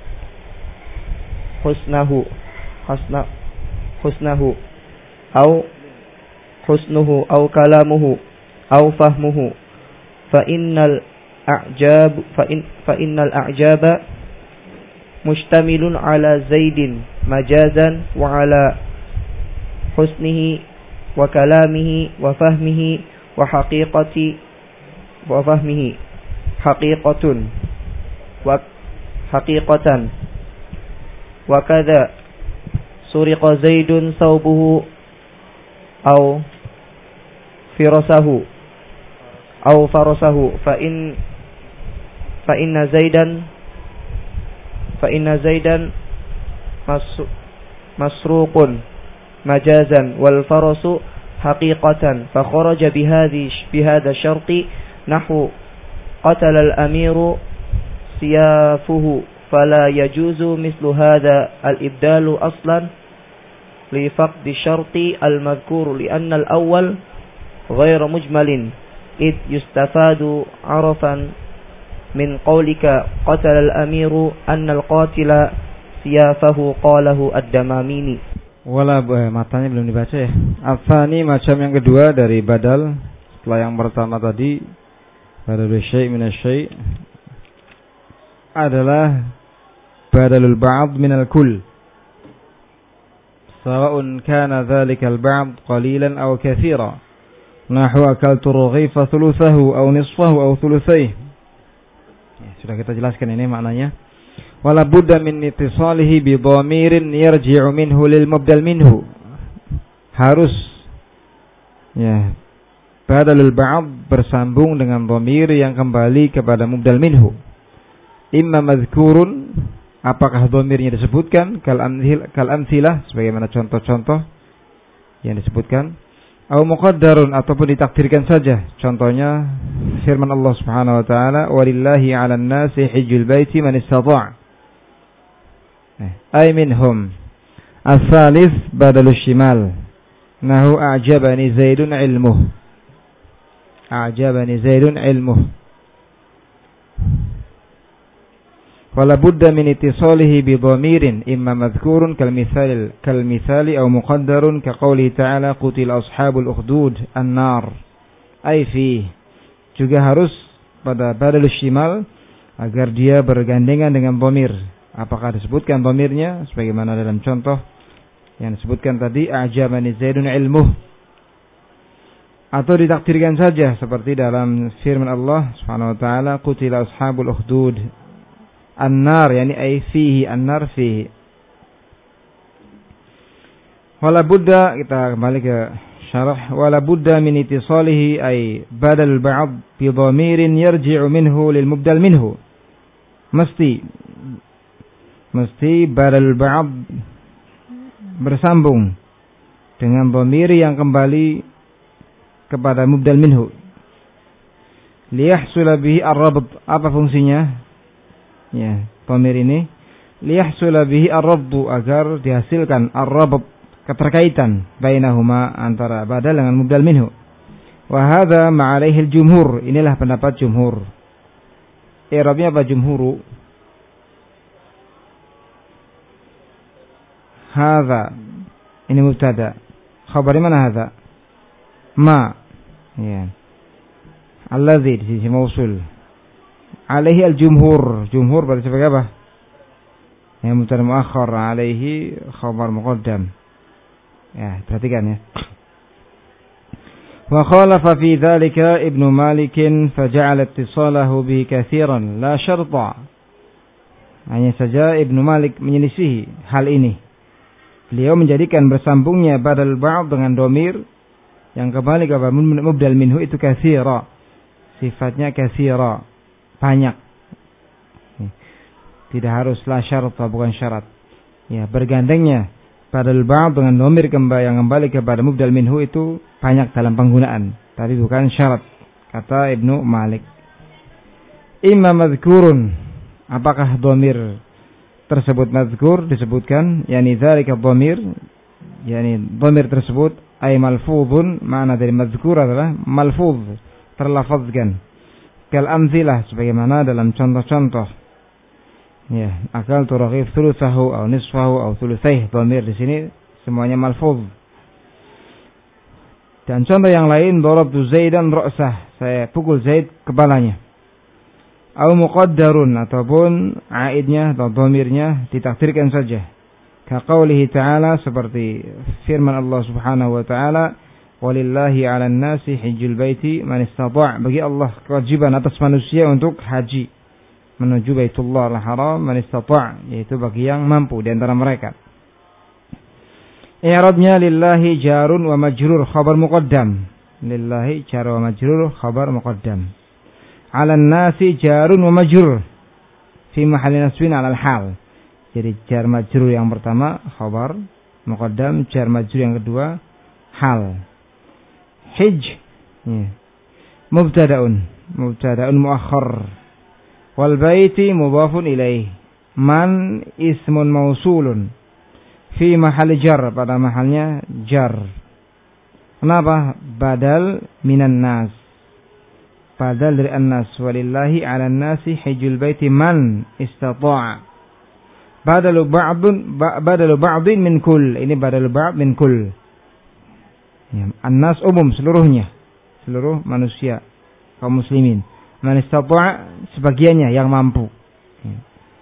husnahu hasna husnahu au husnuhu au kalamuhu au fahmuhu fa innal a'jab fa in fa innal a'jaba mustamilun ala zaidin majazan wa ala husnihi wa kalamihi wa fahmihi wa haqiqati wa fahmihi haqiqatun wa haqiqatan wa kadza suriqa zaidun thawbuhu au firasahu au farasahu fa in fa inna zaidan fa inna zaidan mas, masruqun majazan wal farasu haqiqatan fa kharaja bihadhi bihadha syarti nahwu qatala al amiru siyafuhu fala yajuzu mislu hadha al ibdalu aslan li faqdi syarti al madhkur li anna al awwal ghayr mujmalin id yustafadu arafan min qawlika qatala al amiru anna al qatila siyafahu qalahu ad-damamini. Wala eh, matanya belum dibaca ya. Afani macam yang kedua dari badal setelah yang pertama tadi badal syai' min asy-syai' adalah badalul ba'd min al-kull sawa'un kana dhalika al-ba'd qalilan aw katsira nahwu akaltu raghifa thuluthahu aw nisfahu aw thuluthayhi. Ya, sudah kita jelaskan ini maknanya. Wala budda min ittisalihi bi dhamirin yarji'u minhu lil mubdal minhu. Harus ya badalul ba'd bersambung dengan dhamir yang kembali kepada mubdal minhu. Imma madhkurun, apakah dhamirnya disebutkan kal amthil kal amthilah sebagaimana contoh-contoh yang disebutkan, atau muqaddarun ataupun ditakdirkan saja. Contohnya firman Allah Subhanahu wa taala, walillahi 'alan nasi hajjul baiti man istata'. Ay minhum. As-salis badalus shimal. Nahu a'jabani Zaidun ilmuh. A'jabani Zaidun ilmuh. Wala budda min ittisalihi bi dhamirin imma madhkurun kal mithal kal mithali aw muqaddarun ka qouli ta'ala qutila ashabul ukhdud an-nar. Ay fi, juga harus pada badalus shimal agar dia bergandengan dengan dhamir. Apakah disebutkan dhamirnya sebagaimana dalam contoh yang disebutkan tadi, a'jabani Zaidun ilmuh, atau ditakdirkan saja seperti dalam firman Allah Subhanahu wa taala qutila ashabul ukhdud an-nar, yani ay fihi an-nar fihi. Wala budda, kita kembali ke syarah, wala budda min ittisalihi ay badal ba'd bi dhamirin yarji'u minhu lil mubdal minhu. Mesti mesti badal ba'd bersambung dengan dhamir yang kembali kepada mubdal minhu. Liyahsula bihi ar-rabt, apa fungsinya? Ya, dhamir ini liyahsula bihi ar-rabdu, agar dihasilkan ar-rabt, keterkaitan bainahuma, antara badal dengan mubdal minhu. Wa hadza ma 'alaihi al-jumhur, inilah pendapat jumhur. I'rabnya apa jumhuru? Hadza ini mubtada. Khabarnya mana hadza? ma. Ya. Alladzi di sisi mausul. Alaihi al-jumhur. Jumhur berarti sebagai apa? Yang mubtada muakhar, alaihi khabar muqaddam. Ya, perhatikan ya. Wa khalafa fi dzalika Ibnu Malik faja'ala ittisalahu bihi katsiran la syarta. Hanya saja Ibnu Malik menyelisihi hal ini. Beliau menjadikan bersambungnya badal ba'd dengan domir yang kembali kepada mubdal minhu itu katsira. Sifatnya katsira, banyak. Tidak harus la syarta, bukan syarat. Ya, bergandengnya badal ba'd dengan domir kembali yang kembali kepada mubdal minhu itu banyak dalam penggunaan, tapi bukan syarat, kata Ibnu Malik. Imma madhkurun, apakah domir tersebut madhkur disebutkan, yani dzalika domir, yani domir tersebut ay malfudhun, makna dari madhkur adalah malfudh, terlafazkan. Kal amzilah, sebagaimana dalam contoh-contoh. Ya, akal turaghib thulutsahu atau nisfahu atau thulutsaih, domir di sini semuanya malfudh. Dan contoh yang lain, darabtu Zaidan ra'sah, saya pukul Zaid kepalanya. Au muqaddarun, ataupun aidnya atau dhamirnya ditakdirkan saja. Ka qaulihi ta'ala, seperti firman Allah Subhanahu wa ta'ala, walillahi 'alan nasi hajjul baiti man istata', bagi Allah kewajiban atas manusia untuk haji menuju Baitullah al-Haram man istata', yaitu bagi yang mampu di antara mereka. I'rabnya lillahi jarun wa majrur khabar muqaddam. Lillahi jar wa majrur khabar muqaddam. 'Alan nasi jarun wa majrur fi mahalli nasbin 'alal hal. Jadi jar majrur yang pertama khabar muqaddam, jar majrur yang kedua hal. Hijj ya. Mubtada'un, mubtada'un muakhar. Wal baiti mudhafun ilaih. Man ismun mausulun. Fi mahal jar, pada mahalnya jar. Kenapa? Badal minan nas. Badal dari an-nas. Walillahi 'alan nasi hajjul baiti man istata'a. Badalu ba'dun badalu ba'din min kull. Ini badalu ba'd min kull. Ya, an-nas umum seluruhnya. Seluruh manusia, kaum muslimin. Man istata'a sebagiannya yang mampu. Ya.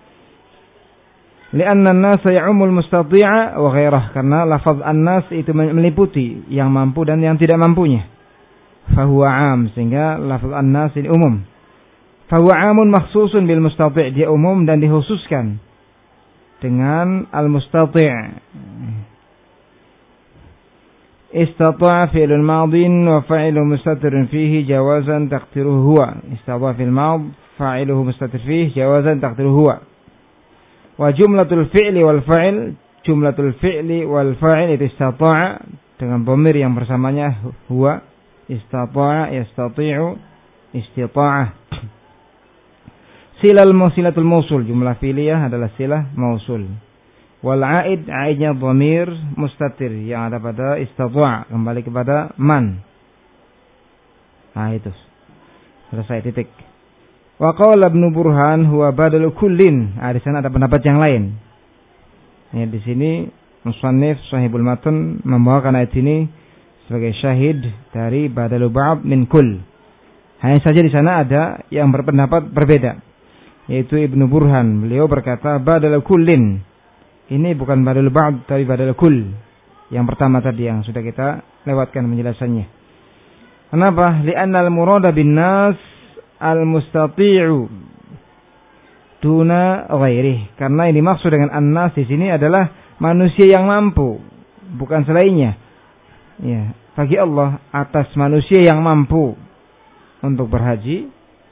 Lianna an-nasa ya'umul mustati'a wa ghairah, karena lafaz an-nas itu meliputi yang mampu dan yang tidak mampunya. Fahuwa 'am, sehingga lafaz an-nas ini umum. Fahuwa 'amun makhsusun bil mustati', dia umum dan dikhususkan dengan al-mustati'. Istata'a fi'lun madin wa fa'iluhu mustatirun fihi jawazan taqdiruhu huwa. Istata'a fi'l mad fa'iluhu mustatir fihi jawazan taqdiruhu huwa. Wa jumlatul fi'li wal fa'il, jumlatul fi'li wal fa'il itu istata'a dengan dhamir yang bersamanya huwa, istata'a yastati'u istita'ah. Silal mausilatul mausul, jumlah fi'liyah adalah silah mausul. Wal a'id, a'idnya dhamir mustatir yang ada pada istata'a, kembali kepada man. Nah itu selesai, titik. Wa qala Ibnu Burhan huwa badalu kullin. Ah, di sana ada pendapat yang lain. Ya, di sini musannif Sahibul Matan membawakan ayat ini sebagai syahid dari badalu ba'd min kull. Hanya saja di sana ada yang berpendapat berbeda, yaitu Ibnu Burhan. Beliau berkata badalu kullin. Ini bukan badalu ba'd tapi badalu kull. Yang pertama tadi yang sudah kita lewatkan penjelasannya. Kenapa? Li'anna al-murada bin nas al-mustati'u duna ghairih, karena ini maksud dengan an-nas di sini adalah manusia yang mampu, bukan selainnya. Ya, bagi Allah atas manusia yang mampu untuk berhaji,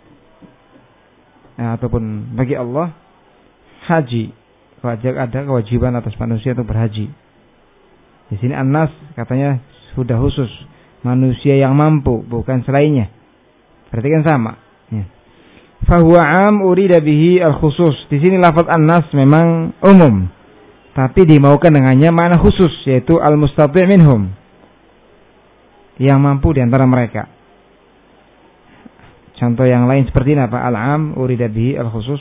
ya, ataupun bagi Allah haji, wajib ada kewajiban atas manusia untuk berhaji. Di sini an-nas katanya sudah khusus manusia yang mampu, bukan selainnya. Berarti kan sama. Ya. Fahuwa 'am urida bihi al-khusus. Di sini lafaz an-nas memang umum, tapi dimaukan dengannya makna khusus, yaitu al-mustati' minhum, yang mampu di antara mereka. Contoh yang lain seperti apa? Al-'am urida bihi al-khusus.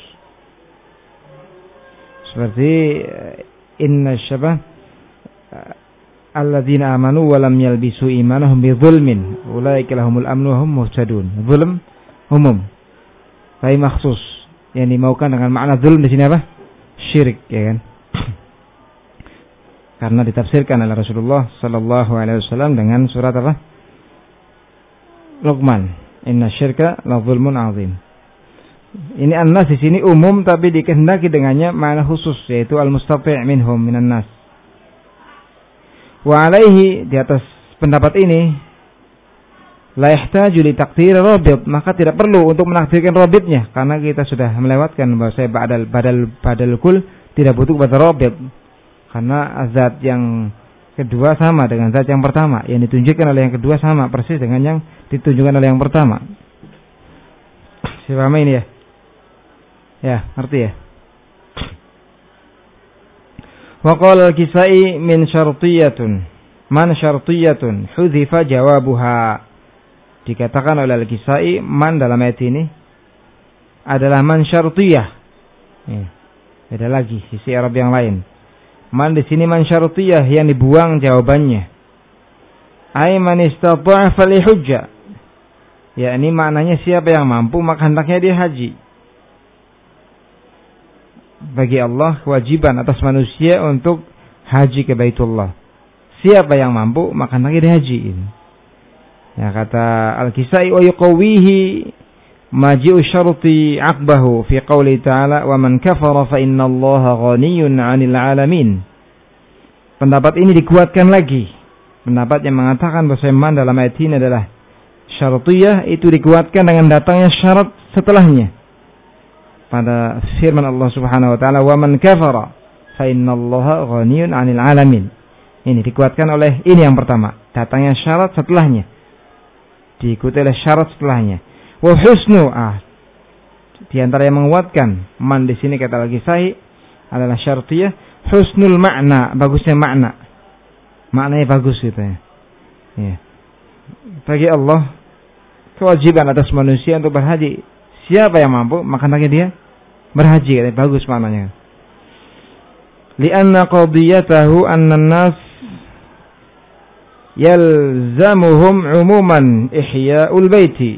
Seperti inna syabah alladzina amanu wa lam yalbisu imanahum bidzulmin ulaika lahumul amnu wa hum muhtadun. Zulm umum, tapi makhsus yang dimaukan dengan makna zulm di sini apa? Syirik, ya kan? Karena ditafsirkan oleh Rasulullah sallallahu alaihi wasallam dengan surat apa? Luqman, inna syirka la zulmun azim. Ini an-nas di sini umum tapi dikehendaki dengannya makna khusus, yaitu al-mustati' minhum minan nas. Wa alaihi, di atas pendapat ini, la yahtaju li taqdir rabit, maka tidak perlu untuk menakdirkan rabitnya karena kita sudah melewatkan bahwa saya badal badal badal kul tidak butuh pada rabit karena zat yang kedua sama dengan zat yang pertama, yang ditunjukkan oleh yang kedua sama persis dengan yang ditunjukkan oleh yang pertama. Siapa ini ya? Ya, ngerti ya? Wa qala al-Kisai min syartiyatun man syartiyatun hudhifa jawabuha. Dikatakan oleh Al-Kisai man dalam ayat ini adalah man syartiyah. Ya, beda lagi sisi Arab yang lain. Man di sini man syartiyah yang dibuang jawabannya. Ai man istata'a falihujja. Ya, ini maknanya siapa yang mampu maka hendaknya dia haji. Bagi Allah kewajiban atas manusia untuk haji ke Baitullah. Siapa yang mampu maka hendaknya dia haji. Ya, kata Al-Kisai wa yuqawihi maji'u syarti aqbahu fi qouli ta'ala wa man kafara fa inna allaha ghaniyun 'anil 'alamin. Pendapat ini dikuatkan lagi. Pendapat yang mengatakan bahwa man dalam ayat ini adalah syartiyah itu dikuatkan dengan datangnya syarat setelahnya. Pada firman Allah Subhanahu wa taala wa man kafara fa inna allaha ghaniyun 'anil 'alamin. Ini dikuatkan oleh ini yang pertama, datangnya syarat setelahnya. Diikuti oleh syarat setelahnya. Wa husnu, ah, di antara yang menguatkan man di sini kata Al-Kisai adalah syartiyah husnul makna, bagusnya makna. Maknanya bagus gitu ya. Ya. Bagi Allah kewajiban atas manusia untuk berhaji. Siapa yang mampu maka hendaknya dia berhaji, katanya bagus maknanya. Li'anna qadiyatahu anna an-nas yalzamuhum umuman ihya'ul baiti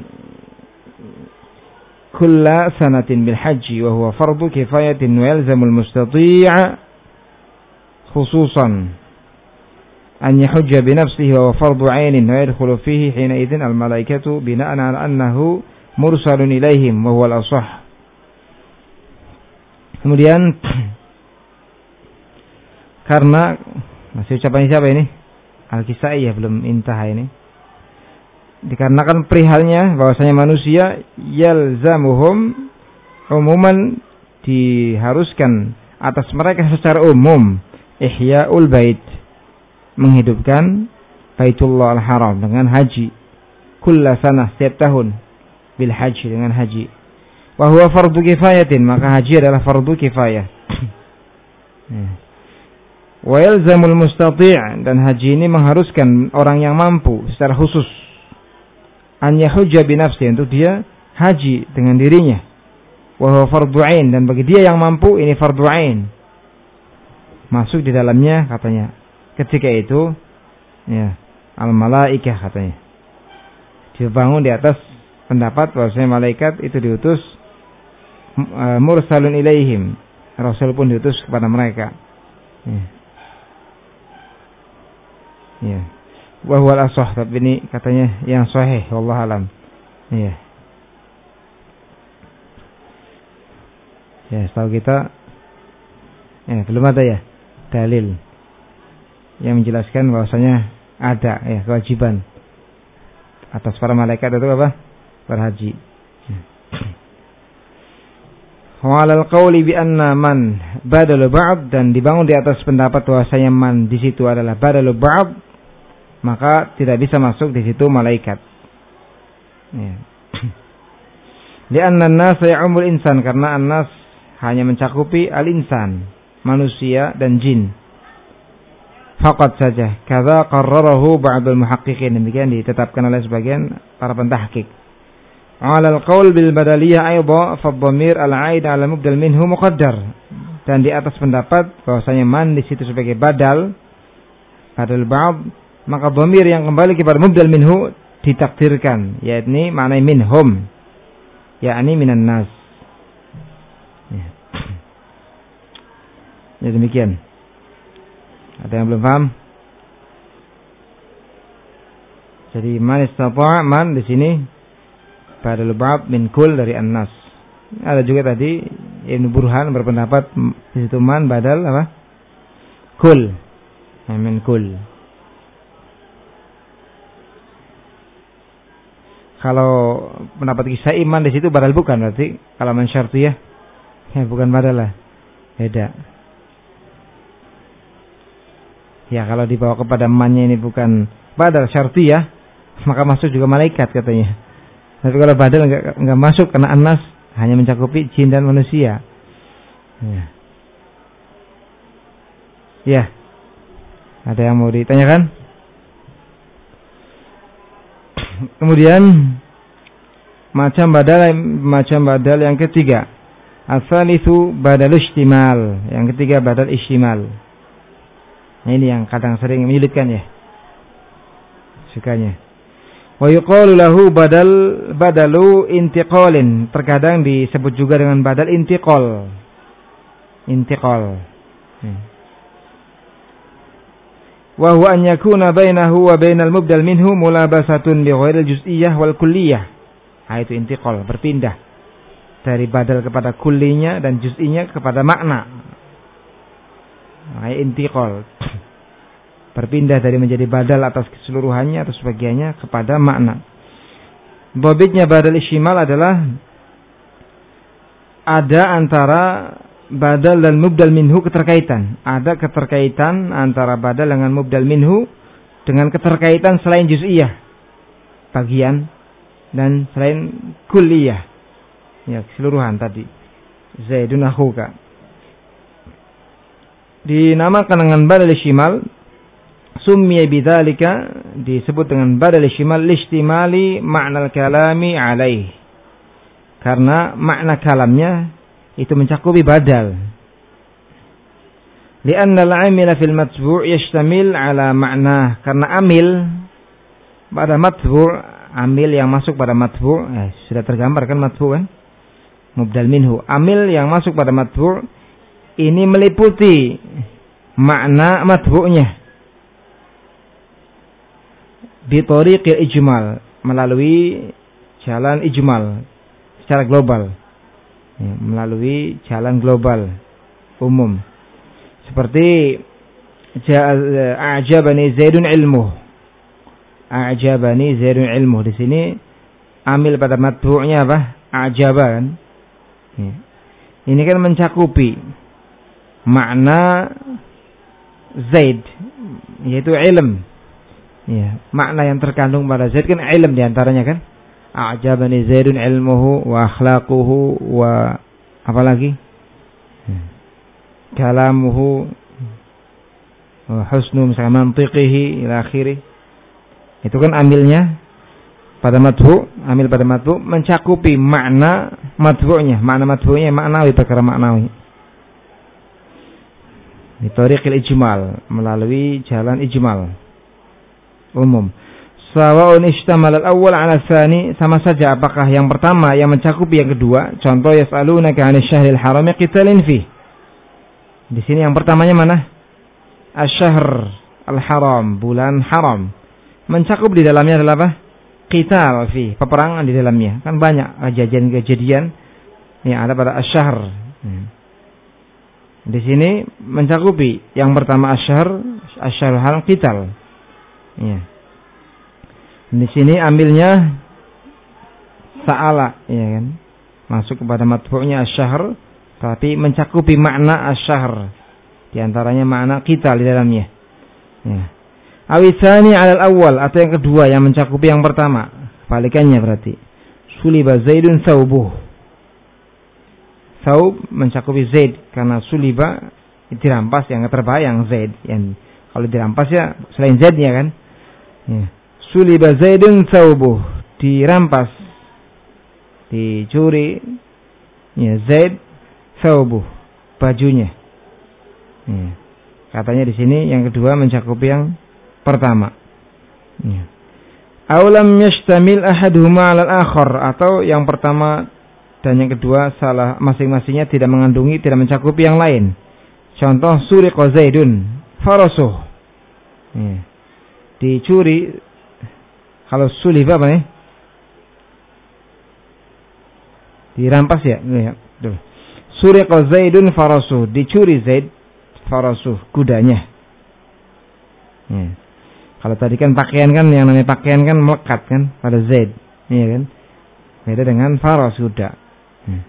kulla sanatin bil haji wa huwa fardu kifayatin wa yalzamul mustati'a khususan an yahujja bi nafsihi wa huwa fardu 'ainin wa yadkhulu fihi hina idzin al malaikatu bina'an 'ala annahu mursalun ilaihim wa huwa al-ashah. Kemudian karena masih ucapan siapa ini? Al-Kisai ya, belum intah ini. Dikarenakan perihalnya bahwasanya manusia yalzamuhum umuman diharuskan atas mereka secara umum ihya'ul bait, menghidupkan Baitullah al-Haram dengan haji kulla sanah, setiap tahun, bil haji, dengan haji. Wa huwa fardu kifayatin, maka haji adalah fardu kifayah. Wa yalzamul mustati', dan haji ini mengharuskan orang yang mampu secara khusus an yahujja bi nafsi, untuk dia haji dengan dirinya. Wa huwa fardu 'ain, dan bagi dia yang mampu ini fardu 'ain. Masuk di dalamnya katanya ketika itu ya al malaikah, katanya dibangun di atas pendapat bahwasanya malaikat itu diutus uh, mursalun ilaihim, rasul pun diutus kepada mereka. Ya. Ya. Wa huwa al-ashah, tapi ini katanya yang sahih, wallahu alam. Ya. Ya, setahu kita ya belum ada ya dalil yang menjelaskan bahwasanya ada ya kewajiban atas para malaikat itu apa? Berhaji. Wa 'alal qawli bi anna man badalu ba'd, dan dibangun di atas pendapat bahwasanya man di situ adalah badalu ba'd, maka tidak bisa masuk di situ malaikat. Ya. Li'anna an-nas ya'umul insan, karena an-nas hanya mencakupi al-insan, manusia dan jin. Faqat saja. Kadza qarrarahu ba'dul muhaqqiqin, demikian ditetapkan oleh sebagian para pentahqiq. 'Alal qaul bil badaliyah aidha fa dhamir al-'aid 'ala mubdal minhu muqaddar, dan di atas pendapat bahwasanya man di situ sebagai badal badal ba'd, maka dhamir yang kembali kepada mubdal minhu ditakdirkan, yakni makna minhum, yakni minan nas. Ya. Ya demikian. Ada yang belum paham? Jadi man istata' man di sini badal ba'd min kull dari an-nas. Ada juga tadi Ibnu Burhan berpendapat di situ man badal apa? Kull. Min kull. Kalau pendapat kisah iman di situ badal bukan berarti kalau man syartiyah ya bukan badal lah. Beda. Ya kalau dibawa kepada mannya ini bukan badal syartiyah maka masuk juga malaikat katanya. Tapi kalau badal enggak enggak masuk karena an-nas hanya mencakupi jin dan manusia. Ya. Ya. Ada yang mau ditanyakan? Kemudian macam badal macam badal yang ketiga. As-salisu badal istimal. Yang ketiga badal istimal. Nah, ini yang kadang sering menyulitkan ya. Sukanya. Wa yuqalu lahu badal badalu intiqalin. Terkadang disebut juga dengan badal intiqal. Intiqal. Hmm. Wa huwa an yakuna bainahu wa bainal mubdal minhu mulabasatun bi ghairil juz'iyyah wal kulliyah. Nah, itu intiqal, berpindah dari badal kepada kullinya dan juz'inya kepada makna. Nah, intiqal. Berpindah dari menjadi badal atas keseluruhannya atau sebagiannya kepada makna. Dhabitnya badal istimal adalah ada antara badal dan mubdal minhu keterkaitan. Ada keterkaitan antara badal dengan mubdal minhu dengan keterkaitan selain juz'iyah, bagian, dan selain kulliyah, ya keseluruhan tadi. Zaidun akhuka dinamakan dengan badal istimal. Summiya bidzalika, disebut dengan badal istimal listimali makna kalami alaih, karena makna kalamnya itu mencakupi badal. Lianna al-amila fil matbu' yashtamil ala ma'na, karena amil pada matbu', amil yang masuk pada matbu', eh, sudah tergambar kan matbu' kan? Mubdal minhu. Amil yang masuk pada matbu' ini meliputi makna matbu'nya bi tariqil ijmal, melalui jalan ijmal secara global. Ya, melalui jalan global umum, seperti a'jabani Zaidun ilmuh. A'jabani Zaidun ilmuh, di sini amil pada matbu'nya apa? A'jaba kan? Ya. Ini kan mencakupi makna Zaid, yaitu ilm. Ya, makna yang terkandung pada Zaid kan ilm diantaranya kan? A'jabani Zaidun ilmuhu wa akhlaquhu wa apa lagi? Kalamuhu wa husnu misalnya mantiqihi ila akhirih. Itu kan amilnya pada matbu', amil pada matbu' mencakupi makna matbu'nya, makna matbu'nya maknawi, perkara maknawi. Bi tariqil ijmal, melalui jalan ijmal umum. Sawa'un ishtamal al-awwal 'ala tsani, sama saja apakah yang pertama yang mencakupi yang kedua. Contoh yas'alunaka 'anil syahril haram qitalin fi. Di sini yang pertamanya mana? Asy-syahr al-haram, bulan haram. Mencakup di dalamnya adalah apa? Qital fi, peperangan di dalamnya. Kan banyak kejadian-kejadian yang ada pada asy-syahr. Hmm. Di sini mencakupi yang pertama asy-syahr, asy-syahr al-haram qital. Ya. Di sini ambilnya sa'ala, ya kan? Masuk kepada matbu'nya asy-syahr, tapi mencakupi makna asy-syahr. Di antaranya makna qital di dalamnya. Ya. Awisani 'alal awwal, atau yang kedua yang mencakupi yang pertama. Balikannya berarti. Suliba Zaidun thawbuh. Thawb mencakupi Zaid, karena suliba dirampas, yang terbayang Zaid. Yang kalau dirampas ya selain Zaid ya kan? Ya. Suliba Zaidun thawbuh, dirampas, dicuri, ya Zaid thawbuh, bajunya. Ya. Katanya di sini yang kedua mencakupi yang pertama. Ya. Aw lam yashtamil ahaduhuma 'alal akhar, atau yang pertama dan yang kedua salah masing-masingnya tidak mengandungi, tidak mencakupi yang lain. Contoh suriqa Zaidun farasuh. Ya. Dicuri, kalau sulih apa nih? Dirampas ya? Ya. Suriqa Zaidun farasuh, dicuri Zaid farasuh, kudanya. Ya. Kalau tadi kan pakaian kan, yang namanya pakaian kan melekat kan pada Zaid, iya kan? Beda dengan faras, kuda. Hmm.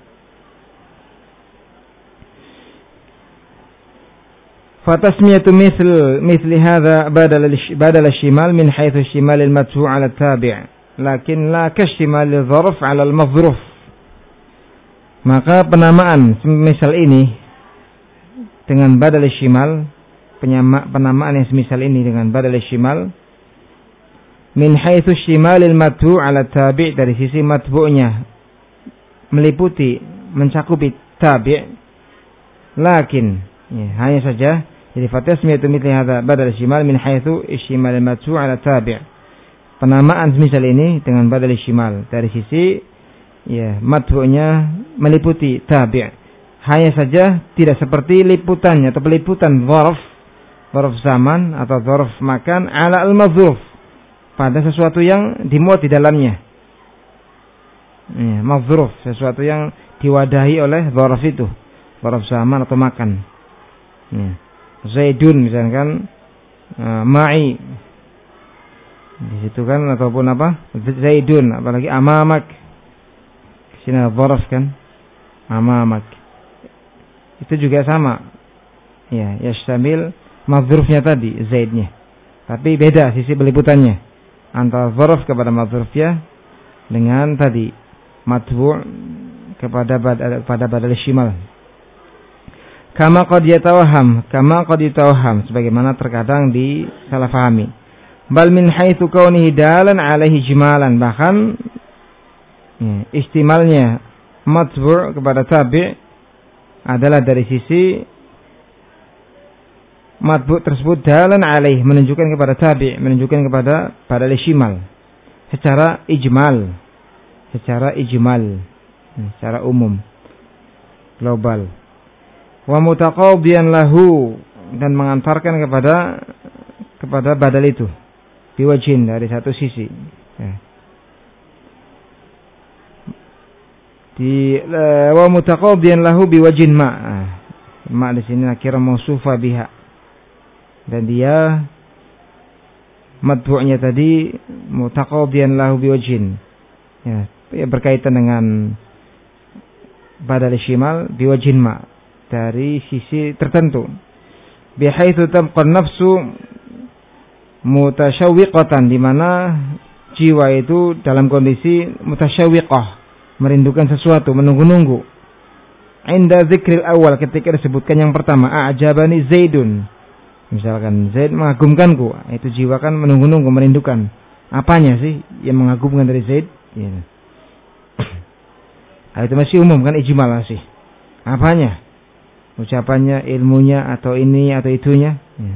Fatasmiyatu misl misli hadha badal badal shimal min haitsu shimal al-madfu' 'ala at-tabi', lakin la kashimal al-dharf 'ala al-madhruf. Maka penamaan semisal ini dengan badal shimal, Penyama, penamaan yang semisal ini dengan badal shimal min haitsu shimalil matbu' 'ala tabi', dari sisi matbu'nya meliputi, mencakupi tabi', lakin ya, hanya saja jadi fatasmiyatu mithli hadza badal shimal min haitsu shimalil matbu' 'ala tabi', penamaan semisal ini dengan badal shimal dari sisi ya matbu'nya meliputi tabi', hanya saja tidak seperti liputannya atau peliputan dzarf, dzarf zaman atau dzarf makan, 'ala al-madhuf, pada sesuatu yang dimuat di dalamnya. Ya, madhuf, sesuatu yang diwadahi oleh dzarf itu, dzarf zaman atau makan. Ya. Zaidun misalkan uh, ma'i. Di situ kan, ataupun apa? Zaidun, apalagi amamak. Sini dzarf kan? Amamak. Itu juga sama. Ya, yastamil madzrufnya tadi, Zaidnya. Tapi beda sisi peliputannya antara dzarf kepada madzrufnya dengan tadi matbu' kepada badal, pada badal shimal. Kama qad yatawahham, kama qad yatawahham, sebagaimana terkadang disalah fahami. Bal min haitsu kaunihi dalan 'alaihi jimalan, bahkan ya, istimalnya matbu' kepada tabi' adalah dari sisi matbu' tersebut dalan alaih, menunjukkan kepada tabi', menunjukkan kepada badal shimal secara ijmal, secara ijmal, secara umum, global. Wa mutaqadiyan lahu, dan mengantarkan kepada kepada badal itu biwajhin, dari satu sisi. Ya. Di wa mutaqadiyan lahu biwajhin ma. Ma di sini nakira mausufa biha. Dan dia matbu'nya tadi mutaqadiyan lahu biwajhin, ya, ya, berkaitan dengan badal shimal biwajhin ma, dari sisi tertentu, bihaitsu tabqa nafsu mutasyawwiqatan, di mana jiwa itu dalam kondisi mutasyawwiqah, merindukan sesuatu, menunggu-nunggu. Inda dzikril awal, ketika disebutkan yang pertama, a'jabani Zaidun, misalkan Zaid mengagumkanku, itu jiwa kan menunggu-nunggu, merindukan. Apanya sih yang mengagumkan dari Zaid? Ya. Itu masih umum kan, ijmal masih. Apanya? Ucapannya, ilmunya, atau ini atau itunya? Ya.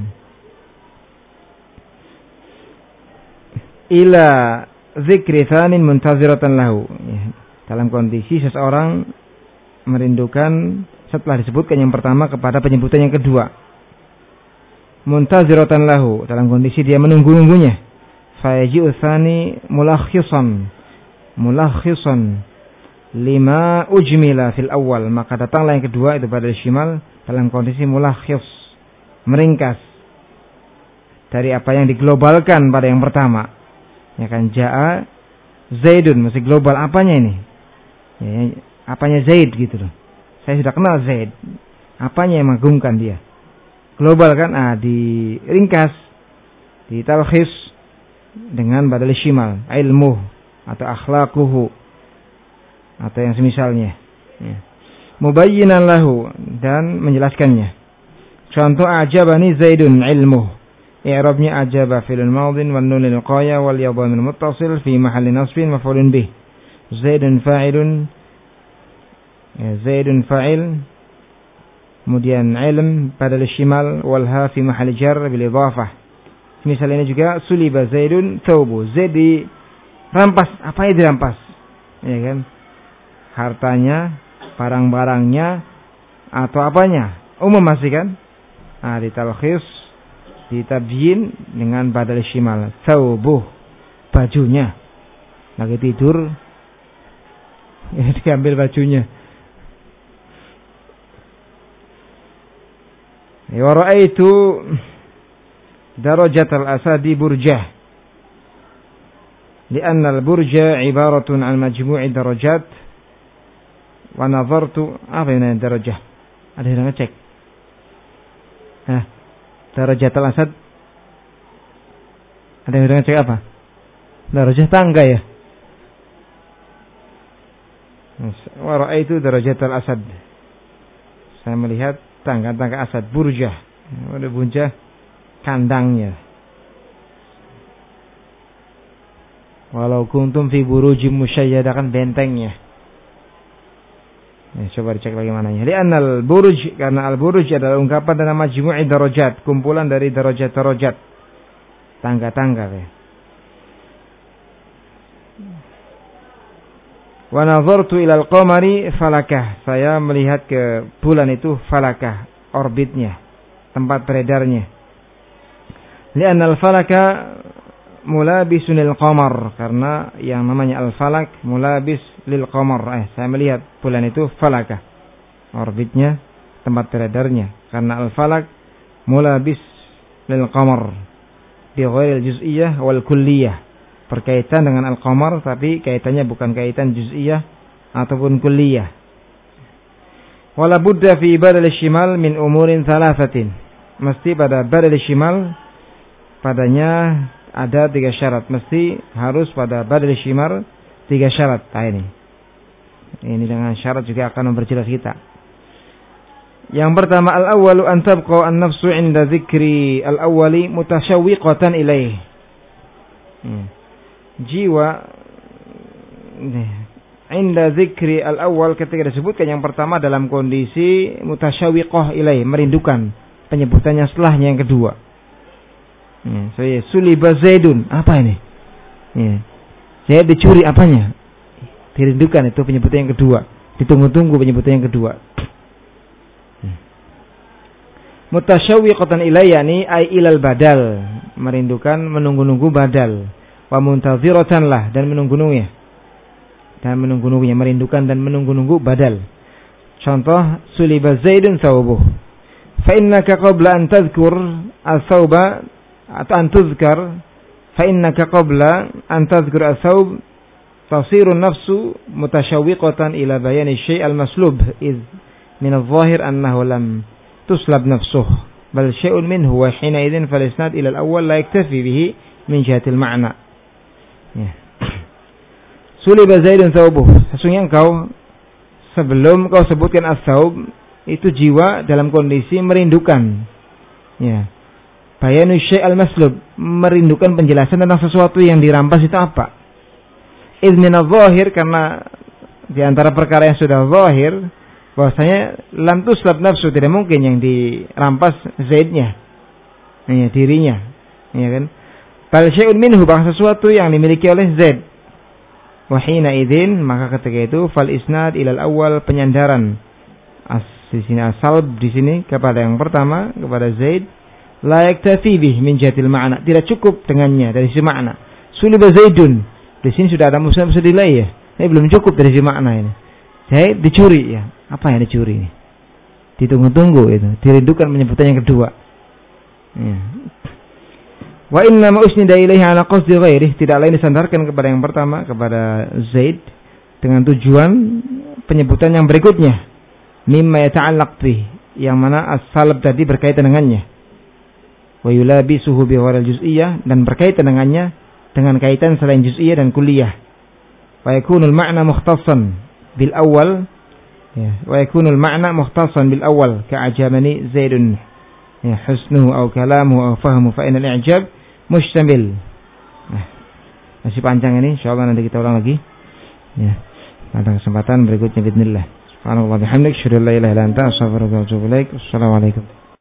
Ila dzikri tsanin muntaziratan lahu. Ya. Dalam kondisi seseorang merindukan setelah disebutkan yang pertama kepada penyebutan yang kedua. Muntaziratan lahu, dalam kondisi dia menunggu-nunggunya. Fayaji'u tsani mulakhisan, mulakhisan lima ujmila fil awal, maka datanglah yang kedua itu badal shimal dalam kondisi mulakhis, meringkas dari apa yang diglobalkan pada yang pertama. Ya kan, ja'a Zaidun, masih global, apanya ini? Ya, apanya Zaid gitu loh. Saya sudah kenal Zaid. Apanya yang mengagumkan dia? Global kan, ah, diringkas, ditalkhis dengan badal shimal, ilmu atau akhlaquhu atau yang semisalnya. Ya. Mubayyinan lahu, dan menjelaskannya. Contoh, a'jabani Zaidun ilmuh. I'rabnya ajaba fi'lun madhin wan nun lil qaya wal ya dhamir muttasil fi mahalli nasbin maf'ulun bih. Zaidun fa'ilun, ya, Zaidun fa'il, kemudian ilm badal shimal wal ha fi mahall jar bil idhafah. Misalnya ini juga suliba Zaidun thawbu. Zaid dirampas. Apa yang dirampas? Ya kan? Hartanya, barang-barangnya, atau apanya? Umum masih kan? Nah, di talkhis, di tabyin dengan badal shimal. Thawbu, bajunya. Lagi tidur, ya diambil bajunya. Wa ra'aitu darajat al-asadi burjah. Lianna al-burja ibaratun an majmu'i darajat. Wa nazartu, apa ini darajah? Ada yang ngecek? Hah? Darajat al-asad? Ada yang ngecek apa? Darajah tangga ya? Wa ra'aitu darajat al-asad. Saya melihat tangga-tangga asad burjah. Ada burjah kandangnya. Walau kuntum fi burujim musyayyadah, kan bentengnya. Ya, coba dicek lagi mananya. Li'annal buruj, karena al-buruj adalah ungkapan dalam majmu'i darajat, kumpulan dari darajat-darajat. Tangga-tangga ya. Wa nazartu ilal qamari falakah. Saya melihat ke bulan itu falakah, orbitnya, tempat beredarnya. Li'anna al-falaka mulabisun lil qamar, karena yang namanya al-falak mulabis lil qamar. Eh, saya melihat bulan itu falakah, orbitnya, tempat beredarnya. Karena al-falak mulabis lil qamar bi ghairil juz'iyyah wal kulliyah. Berkaitan dengan al-qamar, tapi kaitannya bukan kaitan juz'iyah ataupun kulliyah. Wala budda fi badal shimal min umurin thalathatin. Mesti pada badal shimal padanya ada tiga syarat. Mesti harus pada badal shimal tiga syarat. Nah, ini. Ini dengan syarat juga akan memperjelas kita. Yang pertama, al-awwalu an tabqa an-nafsu 'inda dzikri al-awwali mutasyawwiqatan ilaih. Hmm. Jiwa inda zikri al-awwal, ketika disebutkan yang pertama dalam kondisi mutasyawiqah ilaih, merindukan penyebutannya setelahnya yang kedua. Ya, saya suliba Zaidun, apa ini? Ya. Saya dicuri, apanya? Dirindukan, itu penyebutan yang kedua. Ditunggu-tunggu penyebutan yang kedua. Mutasyawiqatan ilaih yani ai ilal badal, merindukan, menunggu-nunggu badal. Wa muntaziratan lah, dan menunggu-nunggunya. Dan menunggu-nunggunya, merindukan dan menunggu-nunggu badal. Contoh, suliba Zaidun thawbuh. Fa innaka qabla an tadhkur al-thawba atau an tuzkar, fa innaka qabla an tadhkur al-thawb tasiru an-nafsu mutasyawwiqatan ila bayani syai' al-maslub iz min adh-dhahir annahu lam tuslab nafsuh bal syai'un minhu wa hina idzin fal isnad ila al-awwal la yaktafi bihi min jihatil ma'na. Ya. Suliba Zaidun thawbuh. Sesungguhnya engkau, sebelum kau sebutkan as-thawb, itu jiwa dalam kondisi merindukan. Ya. Bayanu syai' al-maslub, merindukan penjelasan tentang sesuatu yang dirampas itu apa. Idmin al-zahir, karena di antara perkara yang sudah zahir, bahwasanya lam tuslab nafsu, tidak mungkin yang dirampas Zaidnya. Ya, dirinya. Ya kan? Bal syai'un minhu, bahkan sesuatu yang dimiliki oleh Zaid. Wa hina idzin, maka ketika itu fal isnad ilal awal, penyandaran as di sini asal di sini kepada yang pertama, kepada Zaid, la yaktafi bih min jatil ma'na, tidak cukup dengannya dari sisi makna. Suliba Zaidun, di sini sudah ada musuh sedilai ya. Ini belum cukup dari sisi makna ini. Zaid dicuri ya. Apa yang dicuri ini? Ditunggu-tunggu itu, dirindukan penyebutan yang kedua. Ya. Wa inna ma usnida ilaihi ala qasdi ghairihi, tidak lain disandarkan kepada yang pertama, kepada Zaid, dengan tujuan penyebutan yang berikutnya. Mimma yata'allaq bih, yang mana as-salab tadi berkaitan dengannya. Wa yulabisuhu bi ghairil juz'iyyah, dan berkaitan dengannya dengan kaitan selain juz'iyyah dan kulliyah. Wa yakunul ma'na mukhtassan bil awwal, ya, wa yakunul ma'na mukhtassan bil awwal ka'ajabani Zaidun, ya, husnuhu aw kalamuhu aw fahmuhu fa inal i'jab mustamil. Nah, masih panjang ini, insyaallah nanti kita ulang lagi. Ya. Pada kesempatan berikutnya bismillah. Subhanallah bihamdik, syukur la ilaha illa anta, astaghfiruka wa atubu ilaik. Assalamualaikum.